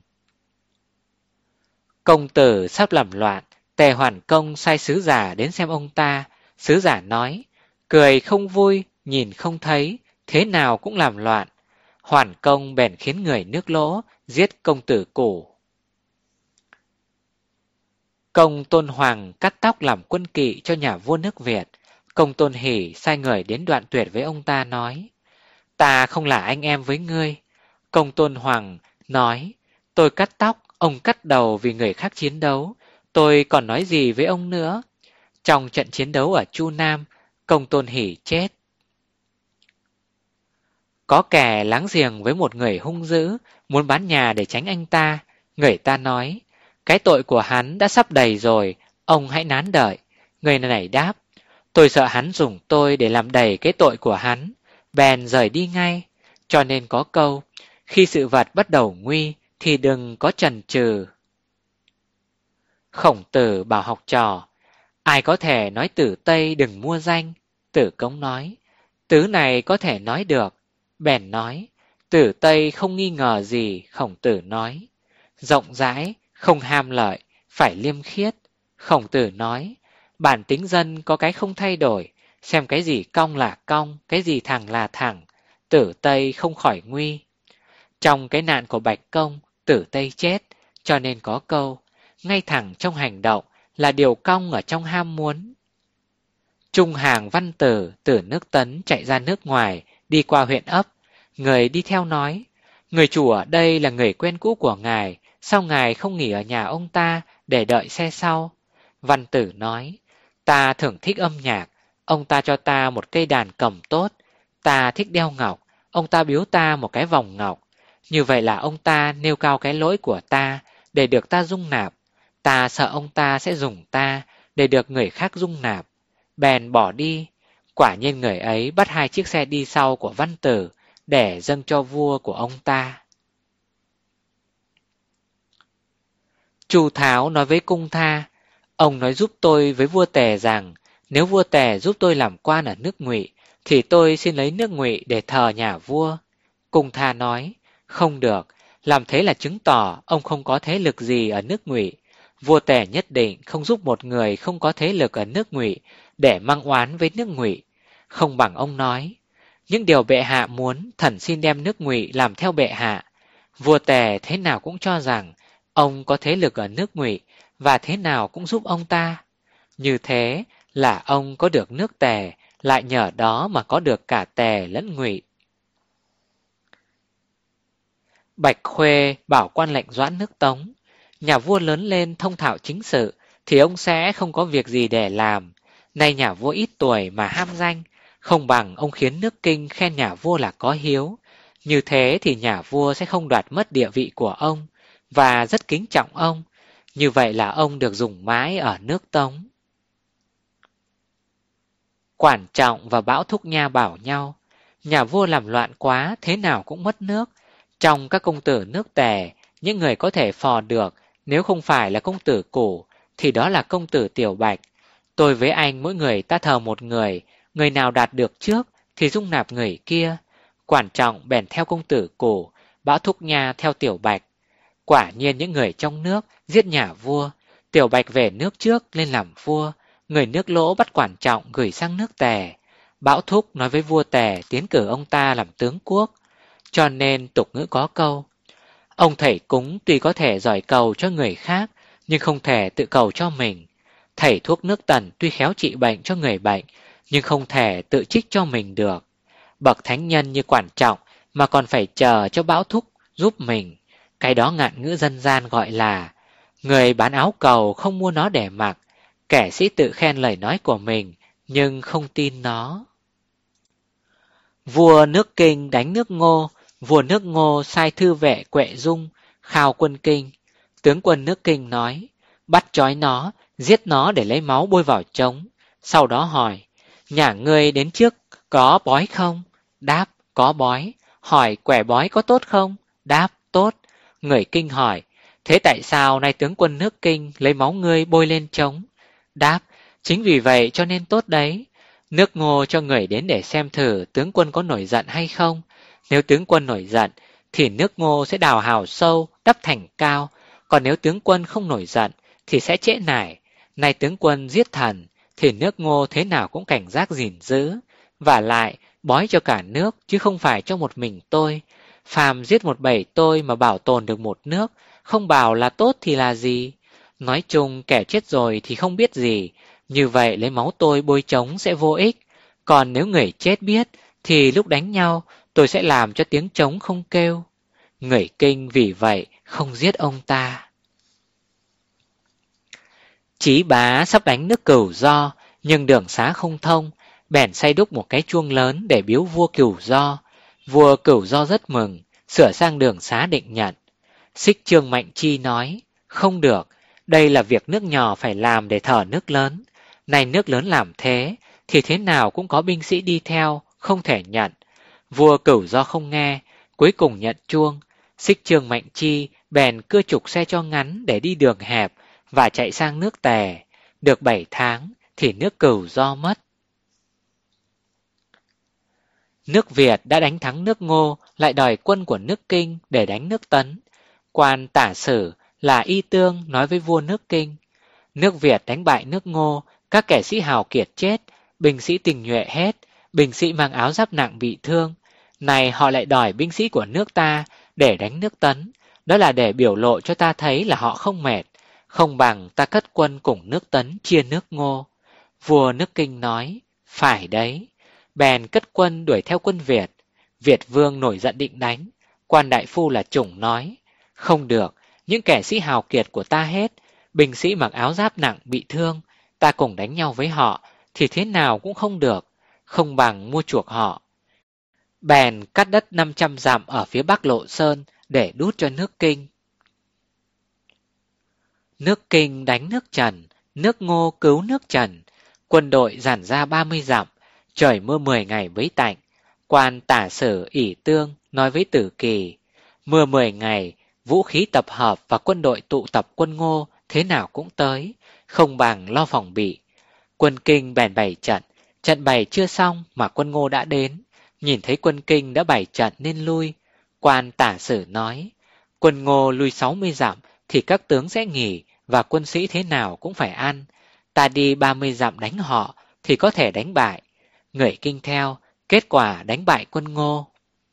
Công tử sắp làm loạn, Tề Hoàn Công sai sứ giả đến xem ông ta. Sứ giả nói, cười không vui, nhìn không thấy, thế nào cũng làm loạn. Hoàn Công bèn khiến người nước Lỗ giết công tử Củ. Công Tôn Hoàng cắt tóc làm quân kỵ cho nhà vua nước Việt. Công Tôn Hỷ sai người đến Đoạn Tuyệt với ông ta nói, ta không là anh em với ngươi. Công Tôn Hoàng nói, tôi cắt tóc, ông cắt đầu vì người khác chiến đấu, tôi còn nói gì với ông nữa. Trong trận chiến đấu ở Chu Nam, Công Tôn Hỷ chết. Có kẻ láng giềng với một người hung dữ, muốn bán nhà để tránh anh ta. Người ta nói, cái tội của hắn đã sắp đầy rồi, ông hãy nán đợi. Người này đáp, tôi sợ hắn dùng tôi để làm đầy cái tội của hắn, bèn rời đi ngay. Cho nên có câu, khi sự vật bắt đầu nguy thì đừng có chần chừ. Khổng Tử bảo học trò, ai có thể nói Tử Tây đừng mua danh? Tử Cống nói, tứ này có thể nói được. Bèn nói, Tử Tây không nghi ngờ gì. Khổng Tử nói, rộng rãi, không ham lợi, phải liêm khiết. Khổng Tử nói, bản tính dân có cái không thay đổi, xem cái gì cong là cong, cái gì thẳng là thẳng. Tử Tây không khỏi nguy. Trong cái nạn của Bạch Công, Tử Tây chết, cho nên có câu, ngay thẳng trong hành động, là điều cong ở trong ham muốn. Trung hàng Văn Tử từ nước Tấn chạy ra nước ngoài, đi qua huyện ấp. Người đi theo nói, người chủ ở đây là người quen cũ của ngài, sao ngài không nghỉ ở nhà ông ta để đợi xe sau? Văn Tử nói, ta thường thích âm nhạc, ông ta cho ta một cây đàn cầm tốt, ta thích đeo ngọc, ông ta biếu ta một cái vòng ngọc. Như vậy là ông ta nêu cao cái lỗi của ta để được ta dung nạp. Ta sợ ông ta sẽ dùng ta để được người khác dung nạp. Bèn bỏ đi. Quả nhiên người ấy bắt hai chiếc xe đi sau của Văn Tử để dâng cho vua của ông ta. Chu Tháo nói với Cung Tha, ông nói giúp tôi với vua Tề rằng nếu vua Tề giúp tôi làm quan ở nước Ngụy thì tôi xin lấy nước Ngụy để thờ nhà vua. Cung Tha nói, không được, làm thế là chứng tỏ ông không có thế lực gì ở nước Ngụy. Vua Tề nhất định không giúp một người không có thế lực ở nước Ngụy để mang oán với nước Ngụy. Không bằng ông nói, những điều bệ hạ muốn thần xin đem nước Ngụy làm theo bệ hạ. Vua Tề thế nào cũng cho rằng ông có thế lực ở nước Ngụy và thế nào cũng giúp ông ta. Như thế là ông có được nước Tề, lại nhờ đó mà có được cả Tề lẫn Ngụy. Bạch Khuê bảo quan lệnh doãn nước Tống, nhà vua lớn lên thông thạo chính sự thì ông sẽ không có việc gì để làm. Nay nhà vua ít tuổi mà ham danh, không bằng ông khiến nước Kinh khen nhà vua là có hiếu. Như thế thì nhà vua sẽ không đoạt mất địa vị của ông và rất kính trọng ông. Như vậy là ông được dùng mãi ở nước Tống. Quản Trọng và Bảo Thúc Nha bảo nhau, nhà vua làm loạn quá thế nào cũng mất nước. Trong các công tử nước Tề, những người có thể phò được nếu không phải là công tử Củ thì đó là công tử Tiểu Bạch. Tôi với anh mỗi người ta thờ một người, người nào đạt được trước thì dung nạp người kia. Quản Trọng bèn theo công tử Củ, Bảo Thúc Nha theo Tiểu Bạch. Quả nhiên những người trong nước giết nhà vua, Tiểu Bạch về nước trước lên làm vua. Người nước Lỗ bắt Quản Trọng gửi sang nước Tề. Bảo Thúc nói với vua Tề tiến cử ông ta làm tướng quốc. Cho nên tục ngữ có câu, ông thầy cúng tuy có thể giỏi cầu cho người khác nhưng không thể tự cầu cho mình. Thầy thuốc nước Tần tuy khéo trị bệnh cho người bệnh nhưng không thể tự trích cho mình được. Bậc thánh nhân như Quản Trọng mà còn phải chờ cho Bảo Thúc giúp mình. Cái đó ngạn ngữ dân gian gọi là người bán áo cầu không mua nó để mặc. Kẻ sĩ tự khen lời nói của mình nhưng không tin nó. Vua nước Kinh đánh nước Ngô. Vua nước Ngô sai thư vệ Quệ Dung khao quân Kinh. Tướng quân nước Kinh nói, bắt trói nó, giết nó để lấy máu bôi vào trống. Sau đó hỏi, nhà ngươi đến trước có bói không? Đáp, có bói. Hỏi quẻ bói có tốt không? Đáp, tốt. Người Kinh hỏi, thế tại sao nay tướng quân nước Kinh lấy máu ngươi bôi lên trống? Đáp, chính vì vậy cho nên tốt đấy. Nước Ngô cho người đến để xem thử tướng quân có nổi giận hay không. Nếu tướng quân nổi giận thì nước Ngô sẽ đào hào sâu, đắp thành cao. Còn nếu tướng quân không nổi giận thì sẽ trễ nải. Nay tướng quân giết thần thì nước Ngô thế nào cũng cảnh giác gìn giữ. Vả lại bói cho cả nước chứ không phải cho một mình tôi. Phàm giết một bầy tôi mà bảo tồn được một nước, không bảo là tốt thì là gì. Nói chung kẻ chết rồi thì không biết gì, như vậy lấy máu tôi bôi trống sẽ vô ích. Còn nếu người chết biết thì lúc đánh nhau tôi sẽ làm cho tiếng trống không kêu. Người Kinh vì vậy không giết ông ta. Chí Bá sắp đánh nước Cửu Do nhưng đường xá không thông, bèn xây đúc một cái chuông lớn để biếu vua Cửu Do. Vua Cửu Do rất mừng, sửa sang đường xá định nhận. Xích Trương Mạnh Chi nói, không được, đây là việc nước nhỏ phải làm để thờ nước lớn. Này nước lớn làm thế thì thế nào cũng có binh sĩ đi theo, không thể nhận. Vua Cửu Do không nghe, cuối cùng nhận chuông. Xích Trương Mạnh Chi bèn cưa trục xe cho ngắn để đi đường hẹp và chạy sang nước Tề. Được bảy tháng thì nước Cửu Do mất. Nước Việt đã đánh thắng nước Ngô, lại đòi quân của nước Kinh để đánh nước Tấn. Quan tả sử là Y Tương nói với vua nước Kinh, nước Việt đánh bại nước Ngô, các kẻ sĩ hào kiệt chết, binh sĩ tình nhuệ hết, binh sĩ mang áo giáp nặng bị thương. Này họ lại đòi binh sĩ của nước ta để đánh nước Tấn, đó là để biểu lộ cho ta thấy là họ không mệt. không bằng ta cất quân cùng nước Tấn chia nước Ngô. Vua nước Kinh nói, phải đấy. Bèn cất quân đuổi theo quân Việt. Việt vương nổi giận định đánh. Quan đại phu là Chủng nói, không được, những kẻ sĩ hào kiệt của ta hết, binh sĩ mặc áo giáp nặng bị thương, ta cùng đánh nhau với họ thì thế nào cũng không được, không bằng mua chuộc họ. Bèn cắt đất năm trăm dặm ở phía bắc Lộ Sơn để đút cho nước Kinh. Nước Kinh đánh nước Trần, nước Ngô cứu nước Trần, quân đội dàn ra ba mươi dặm, trời mưa mười ngày mới tạnh. Quan tả sử ỷ tương nói với Tử Kỳ, mưa mười ngày, vũ khí tập hợp và quân đội tụ tập quân Ngô thế nào cũng tới, không bằng lo phòng bị. Quân Kinh bèn bày trận, trận bày chưa xong mà quân Ngô đã đến, nhìn thấy quân Kinh đã bày trận nên lui. Quan tả sử nói, quân Ngô lui sáu mươi dặm thì các tướng sẽ nghỉ và quân sĩ thế nào cũng phải ăn. Ta đi ba mươi dặm đánh họ thì có thể đánh bại. Người Kinh theo, kết quả đánh bại quân Ngô.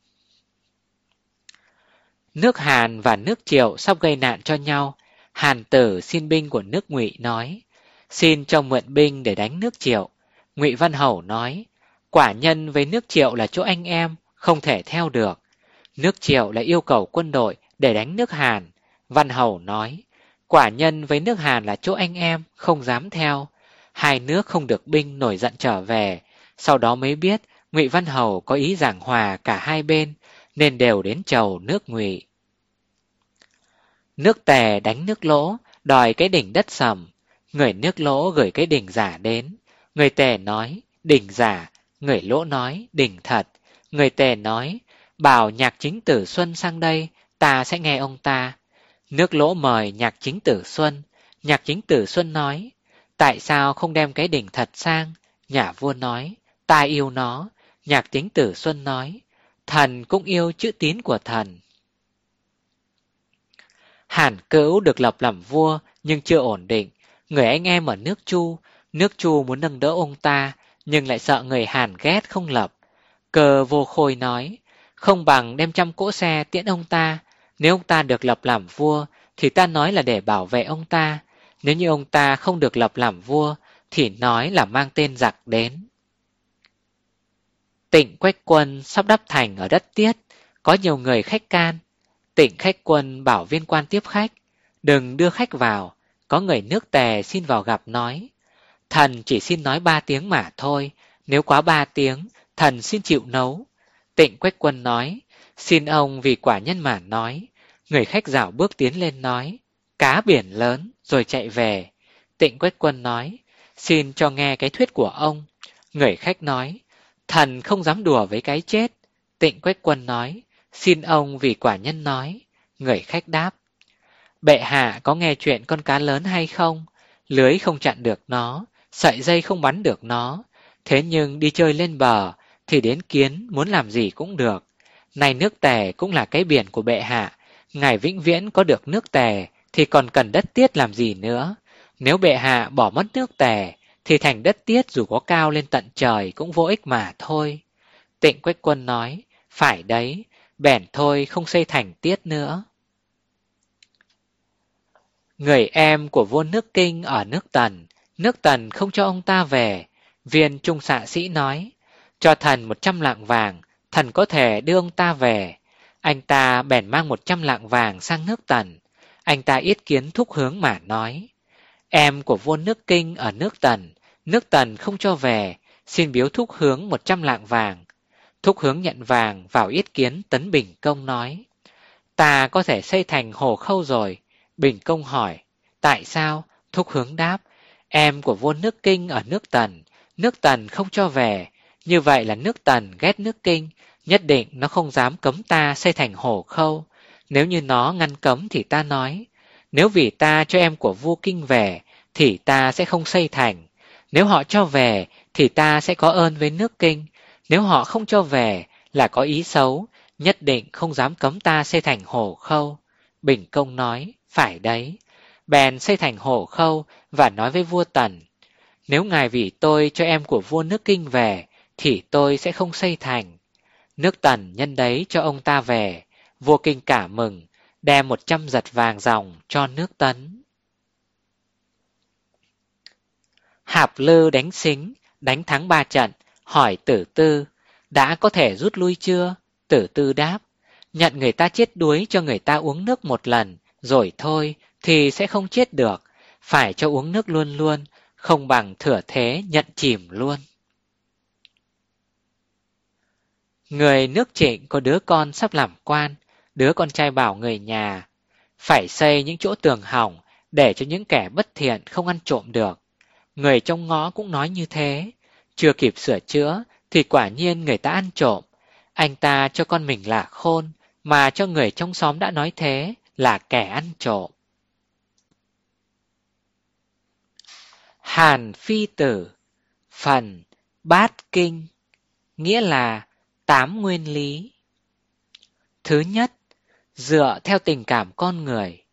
Nước Hàn và nước Triệu sắp gây nạn cho nhau. Hàn Tử xin binh của nước Ngụy nói, xin cho mượn binh để đánh nước Triệu. Ngụy Văn Hầu nói, quả nhân với nước Triệu là chỗ anh em, không thể theo được. Nước Triệu lại yêu cầu quân đội để đánh nước Hàn. Văn Hầu nói, quả nhân với nước Hàn là chỗ anh em, không dám theo. Hai nước không được binh nổi giận trở về. Sau đó mới biết Ngụy Văn Hầu có ý giảng hòa cả hai bên, nên đều đến chầu nước Ngụy. Nước Tề đánh nước Lỗ, đòi cái đỉnh đất Sầm. Người nước Lỗ gửi cái đỉnh giả đến. Người Tề nói, đỉnh giả. Người Lỗ nói, đỉnh thật. Người Tề nói, bảo Nhạc Chính Tử Xuân sang đây, ta sẽ nghe ông ta. Nước Lỗ mời Nhạc Chính Tử Xuân. Nhạc Chính Tử Xuân nói, tại sao không đem cái đỉnh thật sang? Nhà vua nói, ta yêu nó. Nhạc Chính Tử Xuân nói, thần cũng yêu chữ tín của thần. Hàn Cữu được lập làm vua nhưng chưa ổn định. Người anh em ở nước Chu, nước Chu muốn nâng đỡ ông ta nhưng lại sợ người Hàn ghét không lập. Cơ Vô Khôi nói, không bằng đem trăm cỗ xe tiễn ông ta. Nếu ông ta được lập làm vua thì ta nói là để bảo vệ ông ta. Nếu như ông ta không được lập làm vua thì nói là mang tên giặc đến. Tịnh Quách Quân sắp đắp thành ở đất Tiết, có nhiều người khách can. Tịnh Khách Quân bảo viên quan tiếp khách, đừng đưa khách vào. Có người nước Tề xin vào gặp nói, thần chỉ xin nói ba tiếng mà thôi, nếu quá ba tiếng, thần xin chịu nấu. Tịnh Quách Quân nói, xin ông vì quả nhân mà nói. Người khách dạo bước tiến lên nói, cá biển lớn, rồi chạy về. Tịnh Quách Quân nói, xin cho nghe cái thuyết của ông. Người khách nói, thần không dám đùa với cái chết. Tịnh Quách Quân nói, xin ông vì quả nhân nói. Người khách đáp, bệ hạ có nghe chuyện con cá lớn hay không? Lưới không chặn được nó, sợi dây không bắn được nó. Thế nhưng đi chơi lên bờ thì đến kiến muốn làm gì cũng được. Này nước Tề cũng là cái biển của bệ hạ. Ngài vĩnh viễn có được nước Tề thì còn cần đất Tiết làm gì nữa. Nếu bệ hạ bỏ mất nước Tề thì thành đất Tiết dù có cao lên tận trời cũng vô ích mà thôi. Tịnh Quách Quân nói, phải đấy, bèn thôi không xây thành Tiết nữa. Người em của vua nước Kinh ở nước Tần, nước Tần không cho ông ta về. Viên trung xạ sĩ nói, cho thần một trăm lạng vàng, thần có thể đưa ông ta về. Anh ta bèn mang một trăm lạng vàng sang nước Tần. Anh ta yết kiến Thúc Hướng mà nói, em của vua nước Kinh ở nước Tần, nước Tần không cho về, xin biếu Thúc Hướng một trăm lạng vàng. Thúc Hướng nhận vàng vào yết kiến Tấn Bình Công nói, ta có thể xây thành Hồ Khâu rồi. Bình Công hỏi, tại sao? Thúc Hướng đáp, em của vua nước Kinh ở nước Tần, nước Tần không cho về. Như vậy là nước Tần ghét nước Kinh, nhất định nó không dám cấm ta xây thành Hồ Khâu. Nếu như nó ngăn cấm thì ta nói, nếu vì ta cho em của vua Kinh về thì ta sẽ không xây thành. Nếu họ cho về thì ta sẽ có ơn với nước Kinh. Nếu họ không cho về là có ý xấu, nhất định không dám cấm ta xây thành Hồ Khâu. Bình Công nói, phải đấy. Bèn xây thành Hồ Khâu và nói với vua Tần, nếu ngài vì tôi cho em của vua nước Kinh về thì tôi sẽ không xây thành. Nước Tần nhân đấy cho ông ta về. Vua Kinh cả mừng, đem một trăm giật vàng ròng cho nước Tấn. Hạp Lư đánh Xính, đánh thắng ba trận, hỏi Tử Tư, đã có thể rút lui chưa? Tử Tư đáp, nhận người ta chết đuối cho người ta uống nước một lần, rồi thôi, thì sẽ không chết được. Phải cho uống nước luôn luôn, không bằng thừa thế nhận chìm luôn. Người nước Trịnh có đứa con sắp làm quan, đứa con trai bảo người nhà, phải xây những chỗ tường hỏng để cho những kẻ bất thiện không ăn trộm được. Người trong ngõ cũng nói như thế, chưa kịp sửa chữa thì quả nhiên người ta ăn trộm. Anh ta cho con mình là khôn, mà cho người trong xóm đã nói thế là kẻ ăn trộm. Hàn Phi Tử, phần Bát Kinh, nghĩa là tám nguyên lý. Thứ nhất, dựa theo tình cảm con người.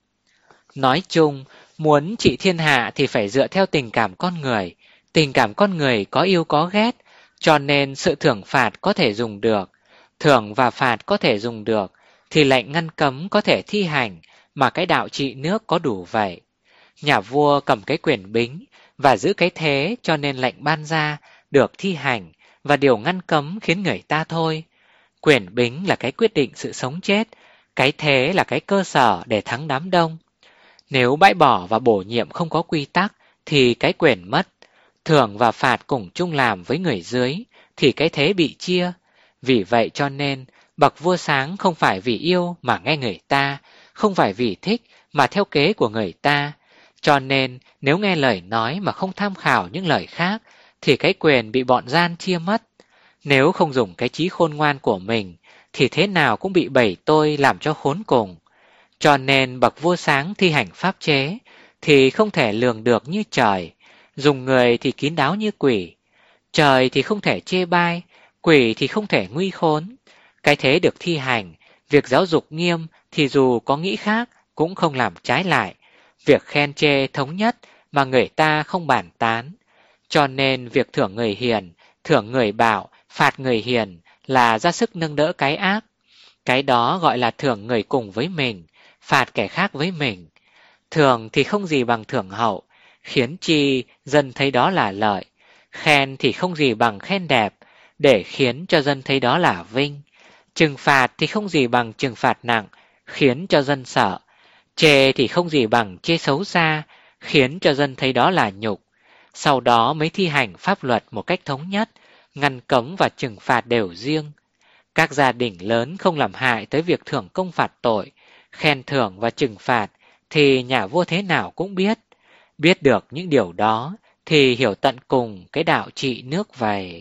Nói chung, muốn trị thiên hạ thì phải dựa theo tình cảm con người. Tình cảm con người có yêu có ghét, cho nên sự thưởng phạt có thể dùng được. Thưởng và phạt có thể dùng được, thì lệnh ngăn cấm có thể thi hành, mà cái đạo trị nước có đủ vậy. Nhà vua cầm cái quyền bính và giữ cái thế, cho nên lệnh ban ra được thi hành, và điều ngăn cấm khiến người ta thôi. Quyền bính là cái quyết định sự sống chết, cái thế là cái cơ sở để thắng đám đông. Nếu bãi bỏ và bổ nhiệm không có quy tắc thì cái quyền mất. Thưởng và phạt cùng chung làm với người dưới thì cái thế bị chia. Vì vậy cho nên bậc vua sáng không phải vì yêu mà nghe người ta, không phải vì thích mà theo kế của người ta. Cho nên nếu nghe lời nói mà không tham khảo những lời khác thì cái quyền bị bọn gian chia mất. Nếu không dùng cái trí khôn ngoan của mình thì thế nào cũng bị bầy tôi làm cho khốn cùng. Cho nên bậc vua sáng thi hành pháp chế thì không thể lường được như trời, dùng người thì kín đáo như quỷ. Trời thì không thể chê bai, quỷ thì không thể nguy khốn. Cái thế được thi hành, việc giáo dục nghiêm thì dù có nghĩ khác cũng không làm trái lại. Việc khen chê thống nhất mà người ta không bàn tán. Cho nên việc thưởng người hiền, thưởng người bạo, phạt người hiền là ra sức nâng đỡ cái ác. Cái đó gọi là thưởng người cùng với mình, phạt kẻ khác với mình. Thưởng thì không gì bằng thưởng hậu, khiến chi dân thấy đó là lợi. Khen thì không gì bằng khen đẹp, để khiến cho dân thấy đó là vinh. Trừng phạt thì không gì bằng trừng phạt nặng, khiến cho dân sợ. Chê thì không gì bằng chê xấu xa, khiến cho dân thấy đó là nhục. Sau đó mới thi hành pháp luật một cách thống nhất, ngăn cấm và trừng phạt đều riêng. Các gia đình lớn không làm hại tới việc thưởng công phạt tội, khen thưởng và trừng phạt thì nhà vua thế nào cũng biết. Biết được những điều đó thì hiểu tận cùng cái đạo trị nước vậy.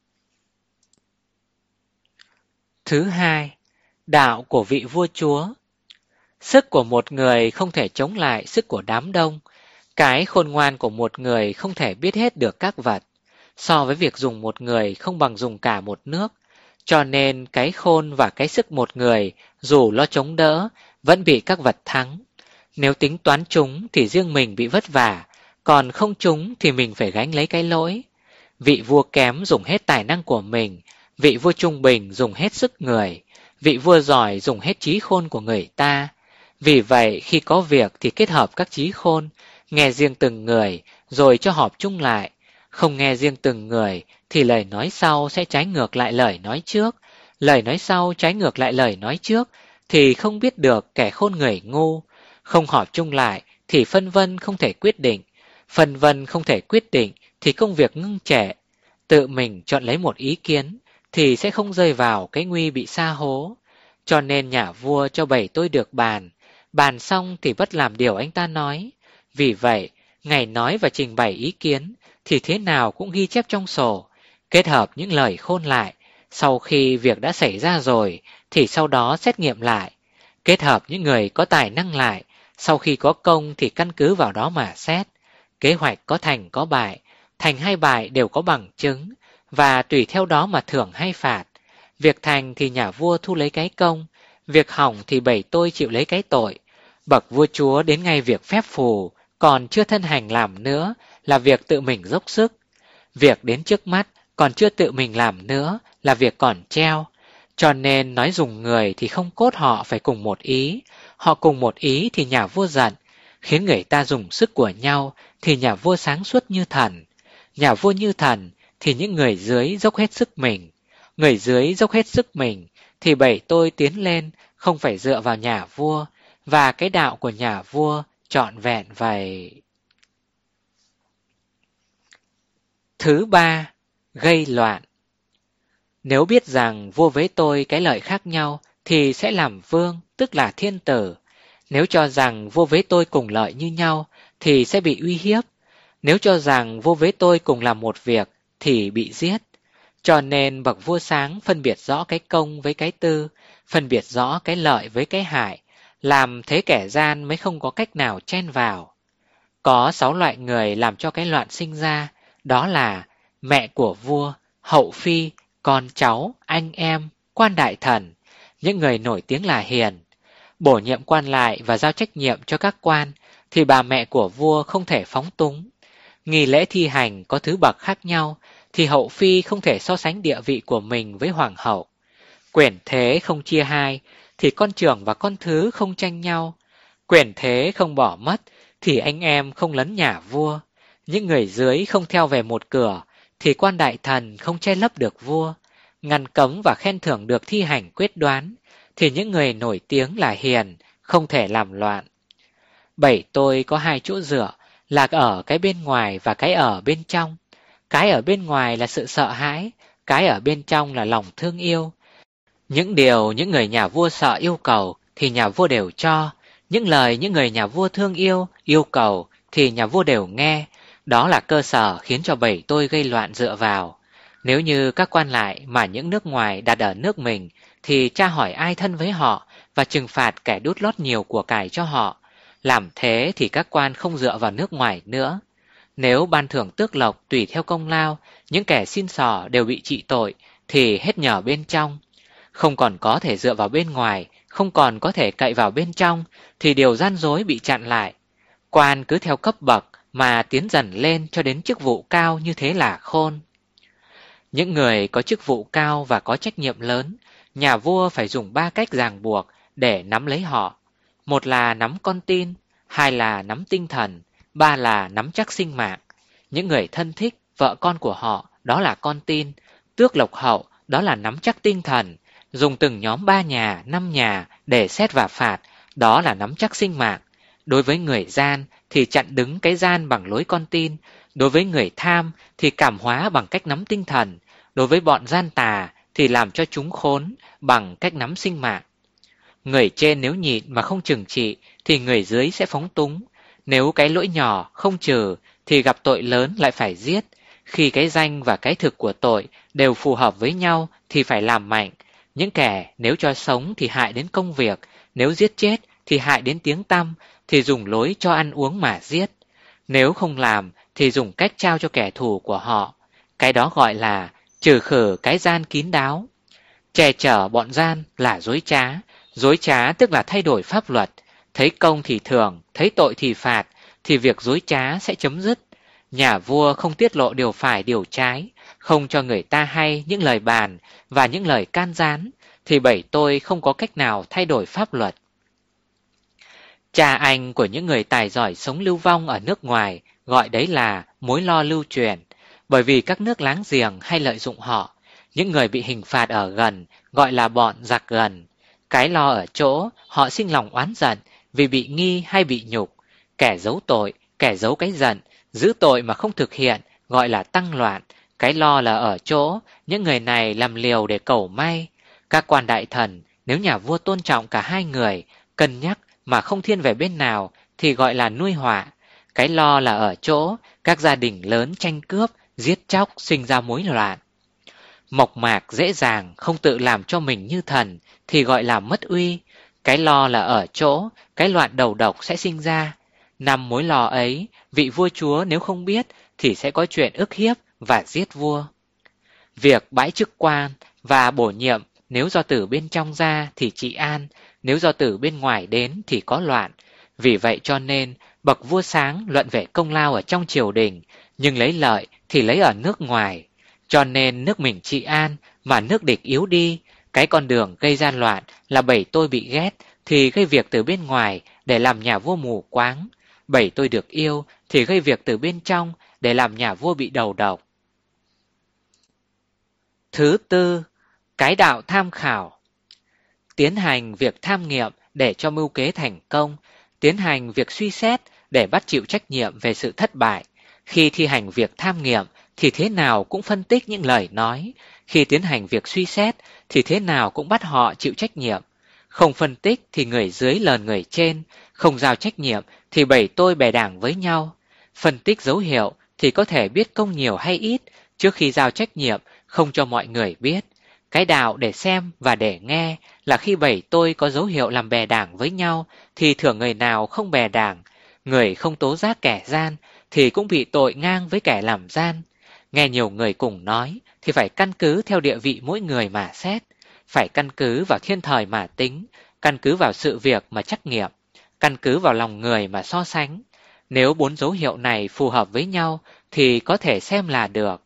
Thứ hai, đạo của vị vua chúa. Sức của một người không thể chống lại sức của đám đông. Cái khôn ngoan của một người không thể biết hết được các vật. So với việc dùng một người không bằng dùng cả một nước. Cho nên cái khôn và cái sức một người dù lo chống đỡ vẫn bị các vật thắng. Nếu tính toán chúng thì riêng mình bị vất vả, còn không chúng thì mình phải gánh lấy cái lỗi. Vị vua kém dùng hết tài năng của mình, vị vua trung bình dùng hết sức người, vị vua giỏi dùng hết trí khôn của người ta. Vì vậy khi có việc thì kết hợp các trí khôn, nghe riêng từng người rồi cho họp chung lại. Không nghe riêng từng người thì lời nói sau sẽ trái ngược lại lời nói trước, lời nói sau trái ngược lại lời nói trước thì không biết được kẻ khôn người ngu. Không họp chung lại thì phân vân không thể quyết định, phân vân không thể quyết định thì công việc ngưng trệ. Tự mình chọn lấy một ý kiến thì sẽ không rơi vào cái nguy bị sa hố. Cho nên nhà vua cho bầy tôi được bàn, bàn xong thì bất làm điều anh ta nói. Vì vậy, ngày nói và trình bày ý kiến thì thế nào cũng ghi chép trong sổ, kết hợp những lời khôn lại. Sau khi việc đã xảy ra rồi thì sau đó xét nghiệm lại, kết hợp những người có tài năng lại. Sau khi có công thì căn cứ vào đó mà xét. Kế hoạch có thành có bại, thành hay bại đều có bằng chứng, và tùy theo đó mà thưởng hay phạt. Việc thành thì nhà vua thu lấy cái công, việc hỏng thì bầy tôi chịu lấy cái tội. Bậc vua chúa đến ngay việc phép phù, còn chưa thân hành làm nữa là việc tự mình dốc sức. Việc đến trước mắt còn chưa tự mình làm nữa là việc còn treo. Cho nên nói dùng người thì không cốt họ phải cùng một ý. Họ cùng một ý thì nhà vua giận, khiến người ta dùng sức của nhau thì nhà vua sáng suốt như thần. Nhà vua như thần thì những người dưới dốc hết sức mình. Người dưới dốc hết sức mình thì bảy tôi tiến lên không phải dựa vào nhà vua, và cái đạo của nhà vua trọn vẹn vậy. Thứ ba, gây loạn. Nếu biết rằng vua với tôi cái lợi khác nhau thì sẽ làm vương, tức là thiên tử. Nếu cho rằng vua với tôi cùng lợi như nhau thì sẽ bị uy hiếp. Nếu cho rằng vua với tôi cùng làm một việc thì bị giết. Cho nên bậc vua sáng phân biệt rõ cái công với cái tư, phân biệt rõ cái lợi với cái hại, làm thế kẻ gian mới không có cách nào chen vào. Có sáu loại người làm cho cái loạn sinh ra, đó là mẹ của vua, hậu phi, con cháu, anh em, quan đại thần, những người nổi tiếng là hiền. Bổ nhiệm quan lại và giao trách nhiệm cho các quan thì bà mẹ của vua không thể phóng túng. Nghi lễ thi hành có thứ bậc khác nhau thì hậu phi không thể so sánh địa vị của mình với hoàng hậu. Quyền thế không chia hai thì con trưởng và con thứ không tranh nhau. Quyền thế không bỏ mất thì anh em không lấn nhà vua. Những người dưới không theo về một cửa thì quan đại thần không che lấp được vua. Ngăn cấm và khen thưởng được thi hành quyết đoán thì những người nổi tiếng là hiền không thể làm loạn. Bảy tôi có hai chỗ dựa là ở cái bên ngoài và cái ở bên trong. Cái ở bên ngoài là sự sợ hãi, cái ở bên trong là lòng thương yêu. Những điều những người nhà vua sợ yêu cầu thì nhà vua đều cho. Những lời những người nhà vua thương yêu, yêu cầu thì nhà vua đều nghe. Đó là cơ sở khiến cho bảy tôi gây loạn dựa vào. Nếu như các quan lại mà những nước ngoài đặt ở nước mình thì tra hỏi ai thân với họ và trừng phạt kẻ đút lót nhiều của cải cho họ. Làm thế thì các quan không dựa vào nước ngoài nữa. Nếu ban thưởng tước lộc tùy theo công lao, những kẻ xin xỏ đều bị trị tội thì hết nhờ bên trong. Không còn có thể dựa vào bên ngoài, không còn có thể cậy vào bên trong thì điều gian dối bị chặn lại. Quan cứ theo cấp bậc mà tiến dần lên cho đến chức vụ cao như thế là khôn. Những người có chức vụ cao và có trách nhiệm lớn, nhà vua phải dùng ba cách ràng buộc để nắm lấy họ. Một là nắm con tin, hai là nắm tinh thần, ba là nắm chắc sinh mạng. Những người thân thích, vợ con của họ, đó là con tin. Tước lộc hậu, đó là nắm chắc tinh thần. Dùng từng nhóm ba nhà, năm nhà để xét và phạt, đó là nắm chắc sinh mạng. Đối với người gian thì chặn đứng cái gian bằng lối con tin. Đối với người tham thì cảm hóa bằng cách nắm tinh thần. Đối với bọn gian tà thì làm cho chúng khốn bằng cách nắm sinh mạng. Người trên nếu nhịn mà không trừng trị thì người dưới sẽ phóng túng. Nếu cái lỗi nhỏ không trừ thì gặp tội lớn lại phải giết. Khi cái danh và cái thực của tội đều phù hợp với nhau thì phải làm mạnh. Những kẻ nếu cho sống thì hại đến công việc, nếu giết chết thì hại đến tiếng tăm, thì dùng lối cho ăn uống mà giết. Nếu không làm thì dùng cách trao cho kẻ thù của họ. Cái đó gọi là trừ khử cái gian kín đáo. Che chở bọn gian là dối trá. Dối trá tức là thay đổi pháp luật. Thấy công thì thưởng, thấy tội thì phạt, thì việc dối trá sẽ chấm dứt. Nhà vua không tiết lộ điều phải điều trái, không cho người ta hay những lời bàn và những lời can gián, thì bảy tôi không có cách nào thay đổi pháp luật. Cha anh của những người tài giỏi sống lưu vong ở nước ngoài gọi đấy là mối lo lưu truyền, bởi vì các nước láng giềng hay lợi dụng họ. Những người bị hình phạt ở gần gọi là bọn giặc gần. Cái lo ở chỗ họ sinh lòng oán giận vì bị nghi hay bị nhục. Kẻ giấu tội, kẻ giấu cái giận, giữ tội mà không thực hiện gọi là tăng loạn. Cái lo là ở chỗ những người này làm liều để cầu may. Các quan đại thần, nếu nhà vua tôn trọng cả hai người, cân nhắc mà không thiên về bên nào thì gọi là nuôi họa. Cái lo là ở chỗ các gia đình lớn tranh cướp, giết chóc sinh ra mối loạn. Mộc mạc dễ dàng không tự làm cho mình như thần thì gọi là mất uy. Cái lo là ở chỗ cái loạn đầu độc sẽ sinh ra. Năm mối lo ấy, vị vua chúa nếu không biết thì sẽ có chuyện ức hiếp và giết vua. Việc bãi chức quan và bổ nhiệm nếu do từ bên trong ra thì trị an, nếu do từ bên ngoài đến thì có loạn. Vì vậy cho nên bậc vua sáng luận về công lao ở trong triều đình, nhưng lấy lợi thì lấy ở nước ngoài. Cho nên nước mình trị an mà nước địch yếu đi. Cái con đường gây ra loạn là bảy tôi bị ghét thì gây việc từ bên ngoài để làm nhà vua mù quáng. Bảy tôi được yêu thì gây việc từ bên trong để làm nhà vua bị đầu độc. Thứ tư, cái đạo tham khảo. Tiến hành việc tham nghiệm để cho mưu kế thành công, tiến hành việc suy xét để bắt chịu trách nhiệm về sự thất bại. Khi thi hành việc tham nghiệm thì thế nào cũng phân tích những lời nói, khi tiến hành việc suy xét thì thế nào cũng bắt họ chịu trách nhiệm. Không phân tích thì người dưới lờn người trên, không giao trách nhiệm thì bầy tôi bè đảng với nhau. Phân tích dấu hiệu thì có thể biết công nhiều hay ít, trước khi giao trách nhiệm không cho mọi người biết. Cái đạo để xem và để nghe là khi bầy tôi có dấu hiệu làm bè đảng với nhau thì thưởng người nào không bè đảng, người không tố giác kẻ gian thì cũng bị tội ngang với kẻ làm gian. Nghe nhiều người cùng nói thì phải căn cứ theo địa vị mỗi người mà xét, phải căn cứ vào thiên thời mà tính, căn cứ vào sự việc mà trắc nghiệm, căn cứ vào lòng người mà so sánh. Nếu bốn dấu hiệu này phù hợp với nhau thì có thể xem là được.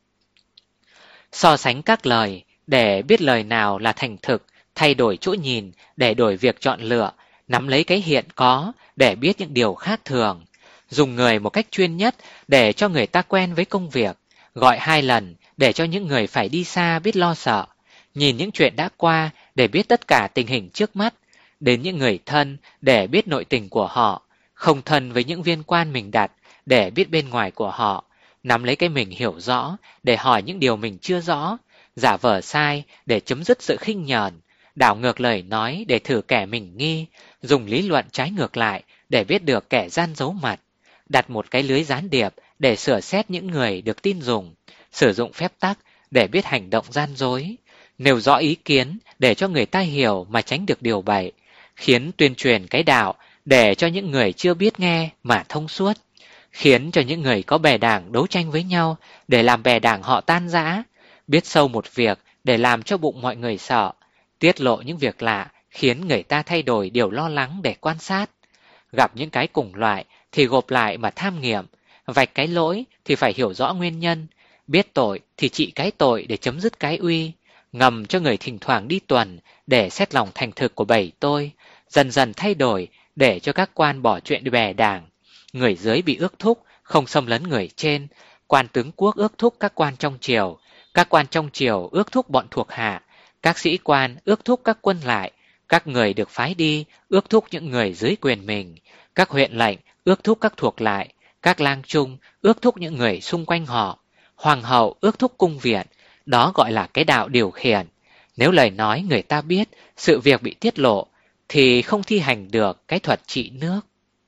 So sánh các lời để biết lời nào là thành thực, thay đổi chỗ nhìn để đổi việc chọn lựa, nắm lấy cái hiện có để biết những điều khác thường. Dùng người một cách chuyên nhất để cho người ta quen với công việc, gọi hai lần để cho những người phải đi xa biết lo sợ, nhìn những chuyện đã qua để biết tất cả tình hình trước mắt, đến những người thân để biết nội tình của họ, không thân với những viên quan mình đặt để biết bên ngoài của họ, nắm lấy cái mình hiểu rõ để hỏi những điều mình chưa rõ, giả vờ sai để chấm dứt sự khinh nhờn, đảo ngược lời nói để thử kẻ mình nghi, dùng lý luận trái ngược lại để biết được kẻ gian giấu mặt, đặt một cái lưới gián điệp để sửa xét những người được tin dùng, sử dụng phép tắc để biết hành động gian dối, nêu rõ ý kiến để cho người ta hiểu mà tránh được điều bậy, khiến tuyên truyền cái đạo để cho những người chưa biết nghe mà thông suốt, khiến cho những người có bè đảng đấu tranh với nhau để làm bè đảng họ tan rã, biết sâu một việc để làm cho bụng mọi người sợ, tiết lộ những việc lạ khiến người ta thay đổi điều lo lắng để quan sát. Gặp những cái cùng loại thì gộp lại mà tham nghiệm, vạch cái lỗi thì phải hiểu rõ nguyên nhân, biết tội thì trị cái tội để chấm dứt cái uy, ngầm cho người thỉnh thoảng đi tuần để xét lòng thành thực của bầy tôi, dần dần thay đổi để cho các quan bỏ chuyện đi bè đảng. Người dưới bị ước thúc không xâm lấn người trên, quan tướng quốc ước thúc các quan trong triều, các quan trong triều ước thúc bọn thuộc hạ, các sĩ quan ước thúc các quân lại, các người được phái đi ước thúc những người dưới quyền mình, các huyện lệnh ước thúc các thuộc lại, các lang trung ước thúc những người xung quanh họ, hoàng hậu ước thúc cung viện. Đó gọi là cái đạo điều khiển. Nếu lời nói người ta biết, sự việc bị tiết lộ thì không thi hành được cái thuật trị nước.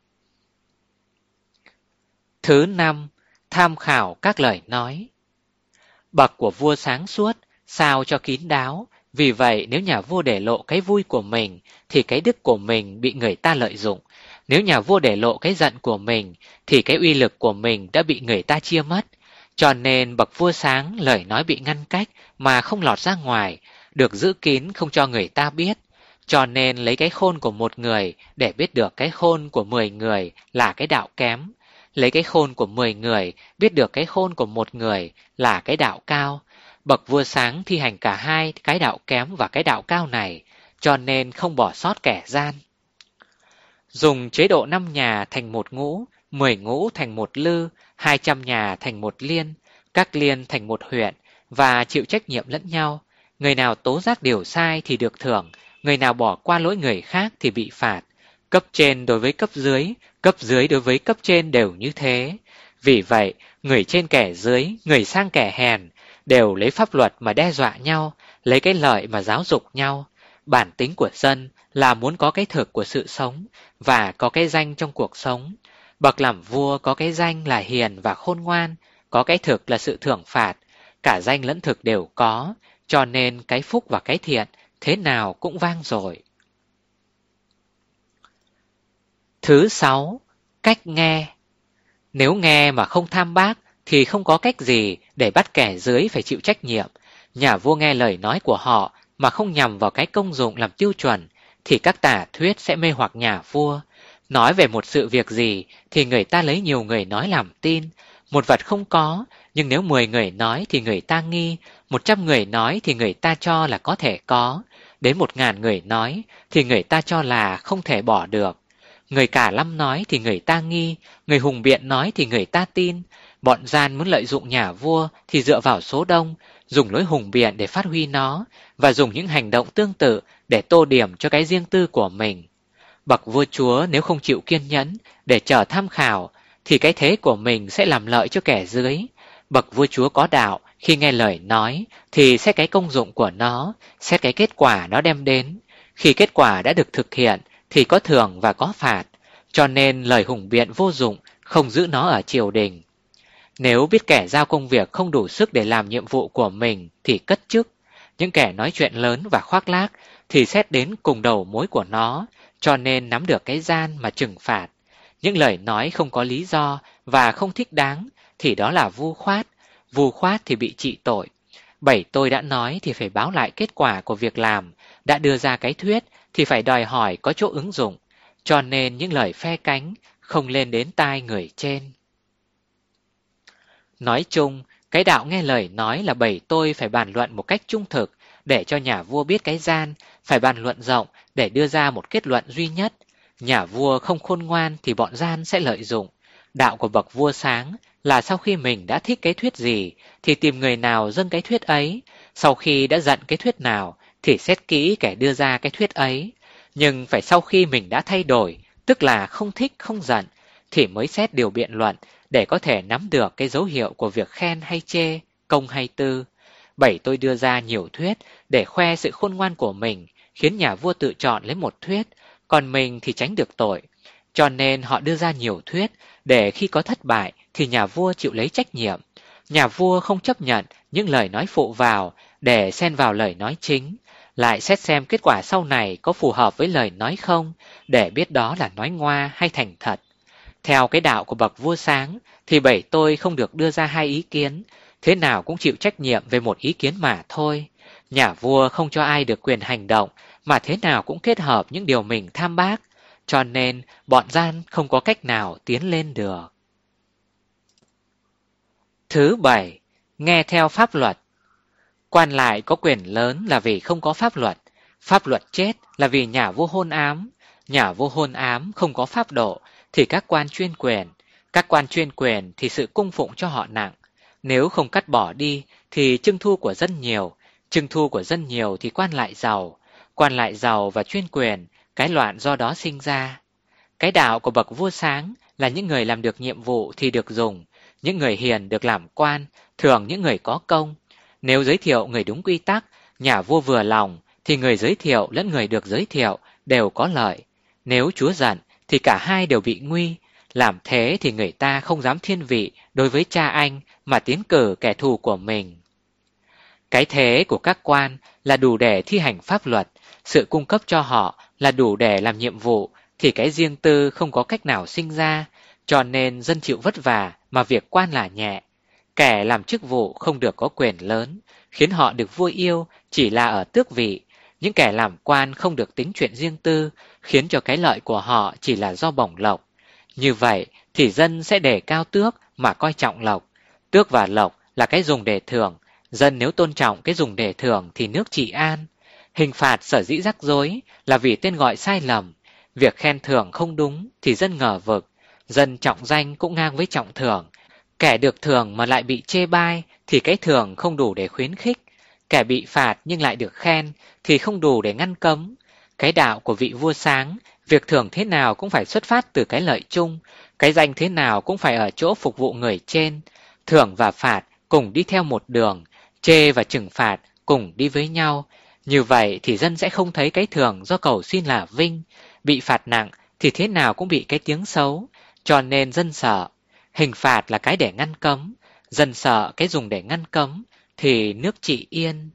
Thứ năm, tham khảo các lời nói. Bậc của vua sáng suốt, sao cho kín đáo. Vì vậy nếu nhà vua để lộ cái vui của mình thì cái đức của mình bị người ta lợi dụng. Nếu nhà vua để lộ cái giận của mình thì cái uy lực của mình đã bị người ta chia mất. Cho nên bậc vua sáng lời nói bị ngăn cách mà không lọt ra ngoài, được giữ kín không cho người ta biết. Cho nên lấy cái khôn của một người để biết được cái khôn của mười người là cái đạo kém. Lấy cái khôn của mười người biết được cái khôn của một người là cái đạo cao. Bậc vua sáng thi hành cả hai cái đạo kém và cái đạo cao này, cho nên không bỏ sót kẻ gian. Dùng chế độ năm nhà thành một ngũ, mười ngũ thành một lư, hai trăm nhà thành một liên, các liên thành một huyện và chịu trách nhiệm lẫn nhau. Người nào tố giác điều sai thì được thưởng, người nào bỏ qua lỗi người khác thì bị phạt. Cấp trên đối với cấp dưới, cấp dưới đối với cấp trên đều như thế. Vì vậy, người trên kẻ dưới, người sang kẻ hèn, đều lấy pháp luật mà đe dọa nhau, lấy cái lợi mà giáo dục nhau. Bản tính của dân là muốn có cái thực của sự sống và có cái danh trong cuộc sống. Bậc làm vua có cái danh là hiền và khôn ngoan, có cái thực là sự thưởng phạt, cả danh lẫn thực đều có, cho nên cái phúc và cái thiện thế nào cũng vang dội. Thứ sáu, cách nghe. Nếu nghe mà không tham bác thì không có cách gì để bắt kẻ dưới phải chịu trách nhiệm. Nhà vua nghe lời nói của họ mà không nhằm vào cái công dụng làm tiêu chuẩn thì các tả thuyết sẽ mê hoặc nhà vua. Nói về một sự việc gì thì người ta lấy nhiều người nói làm tin. Một vật không có, nhưng nếu mười người nói thì người ta nghi, một trăm người nói thì người ta cho là có thể có, đến một ngàn người nói thì người ta cho là không thể bỏ được. Người cả lâm nói thì người ta nghi, người hùng biện nói thì người ta tin. Bọn gian muốn lợi dụng nhà vua thì dựa vào số đông, dùng lối hùng biện để phát huy nó, và dùng những hành động tương tự để tô điểm cho cái riêng tư của mình. Bậc vua chúa nếu không chịu kiên nhẫn để chờ tham khảo, thì cái thế của mình sẽ làm lợi cho kẻ dưới. Bậc vua chúa có đạo, khi nghe lời nói, thì xét cái công dụng của nó, xét cái kết quả nó đem đến. Khi kết quả đã được thực hiện, thì có thưởng và có phạt. Cho nên lời hùng biện vô dụng, không giữ nó ở triều đình. Nếu biết kẻ giao công việc không đủ sức để làm nhiệm vụ của mình thì cất chức. Những kẻ nói chuyện lớn và khoác lác thì xét đến cùng đầu mối của nó, cho nên nắm được cái gian mà trừng phạt. Những lời nói không có lý do và không thích đáng thì đó là vu khoát. Vu khoát thì bị trị tội. Bảy tôi đã nói thì phải báo lại kết quả của việc làm, đã đưa ra cái thuyết thì phải đòi hỏi có chỗ ứng dụng. Cho nên những lời phe cánh không lên đến tai người trên. Nói chung, cái đạo nghe lời nói là bảy tôi phải bàn luận một cách trung thực để cho nhà vua biết cái gian, phải bàn luận rộng để đưa ra một kết luận duy nhất. Nhà vua không khôn ngoan thì bọn gian sẽ lợi dụng. Đạo của bậc vua sáng là sau khi mình đã thích cái thuyết gì thì tìm người nào dâng cái thuyết ấy, sau khi đã giận cái thuyết nào thì xét kỹ kẻ đưa ra cái thuyết ấy. Nhưng phải sau khi mình đã thay đổi, tức là không thích không giận, thì mới xét điều biện luận để có thể nắm được cái dấu hiệu của việc khen hay chê, công hay tư. Bảy tôi đưa ra nhiều thuyết để khoe sự khôn ngoan của mình, khiến nhà vua tự chọn lấy một thuyết, còn mình thì tránh được tội. Cho nên họ đưa ra nhiều thuyết để khi có thất bại thì nhà vua chịu lấy trách nhiệm. Nhà vua không chấp nhận những lời nói phụ vào để xen vào lời nói chính, lại xét xem kết quả sau này có phù hợp với lời nói không, để biết đó là nói ngoa hay thành thật. Theo cái đạo của bậc vua sáng thì bảy tôi không được đưa ra hai ý kiến, thế nào cũng chịu trách nhiệm về một ý kiến mà thôi. Nhà vua không cho ai được quyền hành động, mà thế nào cũng kết hợp những điều mình tham bác, cho nên bọn gian không có cách nào tiến lên được. Thứ bảy, nghe theo pháp luật. Quan lại có quyền lớn là vì không có pháp luật, pháp luật chết là vì nhà vua hôn ám. Nhà vua hôn ám không có pháp độ thì các quan chuyên quyền, các quan chuyên quyền thì sự cung phụng cho họ nặng. Nếu không cắt bỏ đi thì trưng thu của dân nhiều, trưng thu của dân nhiều thì quan lại giàu, quan lại giàu và chuyên quyền, cái loạn do đó sinh ra. Cái đạo của bậc vua sáng là những người làm được nhiệm vụ thì được dùng, những người hiền được làm quan, thường những người có công. Nếu giới thiệu người đúng quy tắc, nhà vua vừa lòng thì người giới thiệu lẫn người được giới thiệu đều có lợi. Nếu chúa giận thì cả hai đều bị nguy. Làm thế thì người ta không dám thiên vị đối với cha anh mà tiến cử kẻ thù của mình. Cái thế của các quan là đủ để thi hành pháp luật, sự cung cấp cho họ là đủ để làm nhiệm vụ, thì cái riêng tư không có cách nào sinh ra, cho nên dân chịu vất vả mà việc quan là nhẹ. Kẻ làm chức vụ không được có quyền lớn, khiến họ được vua yêu chỉ là ở tước vị. Những kẻ làm quan không được tính chuyện riêng tư, khiến cho cái lợi của họ chỉ là do bổng lộc. Như vậy thì dân sẽ đề cao tước mà coi trọng lộc. Tước và lộc là cái dùng để thưởng, dân nếu tôn trọng cái dùng để thưởng thì nước trị an. Hình phạt sở dĩ rắc rối là vì tên gọi sai lầm. Việc khen thưởng không đúng thì dân ngờ vực, dân trọng danh cũng ngang với trọng thưởng. Kẻ được thưởng mà lại bị chê bai thì cái thưởng không đủ để khuyến khích. Kẻ bị phạt nhưng lại được khen thì không đủ để ngăn cấm. Cái đạo của vị vua sáng, việc thưởng thế nào cũng phải xuất phát từ cái lợi chung, cái danh thế nào cũng phải ở chỗ phục vụ người trên. Thưởng và phạt cùng đi theo một đường, chê và trừng phạt cùng đi với nhau. Như vậy thì dân sẽ không thấy cái thưởng do cầu xin là vinh, bị phạt nặng thì thế nào cũng bị cái tiếng xấu, cho nên dân sợ. Hình phạt là cái để ngăn cấm, dân sợ cái dùng để ngăn cấm thì nước trị yên.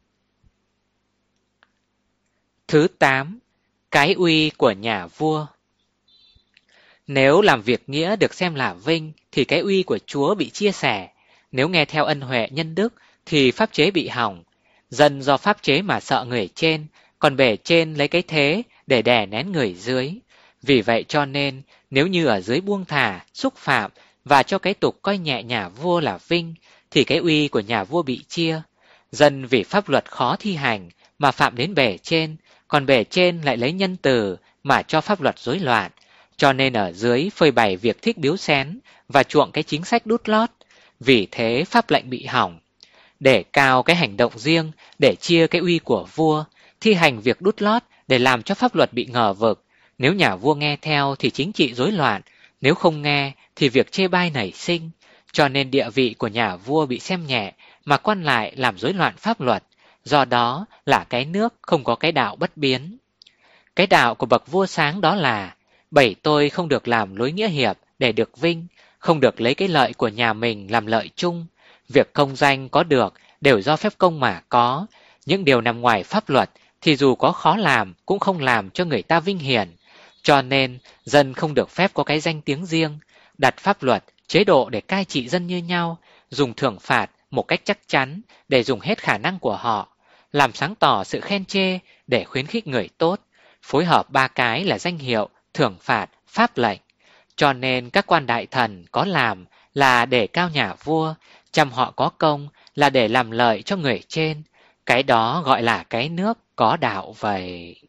Thứ tám, cái uy của nhà vua. Nếu làm việc nghĩa được xem là vinh thì cái uy của chúa bị chia sẻ. Nếu nghe theo ân huệ nhân đức thì pháp chế bị hỏng. Dân do pháp chế mà sợ người trên, còn bề trên lấy cái thế để đè nén người dưới. Vì vậy cho nên nếu như ở dưới buông thả, xúc phạm và cho cái tục coi nhẹ nhà vua là vinh thì cái uy của nhà vua bị chia. Dân vì pháp luật khó thi hành mà phạm đến bề trên, còn bề trên lại lấy nhân từ mà cho pháp luật rối loạn. Cho nên ở dưới phơi bày việc thích biếu xén và chuộng cái chính sách đút lót. vì thế pháp lệnh bị hỏng. Để cao cái hành động riêng, để chia cái uy của vua, thi hành việc đút lót để làm cho pháp luật bị ngờ vực. Nếu nhà vua nghe theo thì chính trị rối loạn, nếu không nghe thì việc chê bai nảy sinh. Cho nên địa vị của nhà vua bị xem nhẹ, mà quan lại làm rối loạn pháp luật. Do đó là cái nước không có cái đạo bất biến. Cái đạo của bậc vua sáng đó là: bảy tôi không được làm lối nghĩa hiệp để được vinh, không được lấy cái lợi của nhà mình làm lợi chung. Việc công danh có được đều do phép công mà có. Những điều nằm ngoài pháp luật thì dù có khó làm cũng không làm cho người ta vinh hiển. Cho nên dân không được phép có cái danh tiếng riêng. Đặt pháp luật, chế độ để cai trị dân như nhau, dùng thưởng phạt một cách chắc chắn để dùng hết khả năng của họ, làm sáng tỏ sự khen chê để khuyến khích người tốt, phối hợp ba cái là danh hiệu, thưởng phạt, pháp lệnh. Cho nên các quan đại thần có làm là để cao nhà vua, chăm họ có công là để làm lợi cho người trên. Cái đó gọi là cái nước có đạo vậy.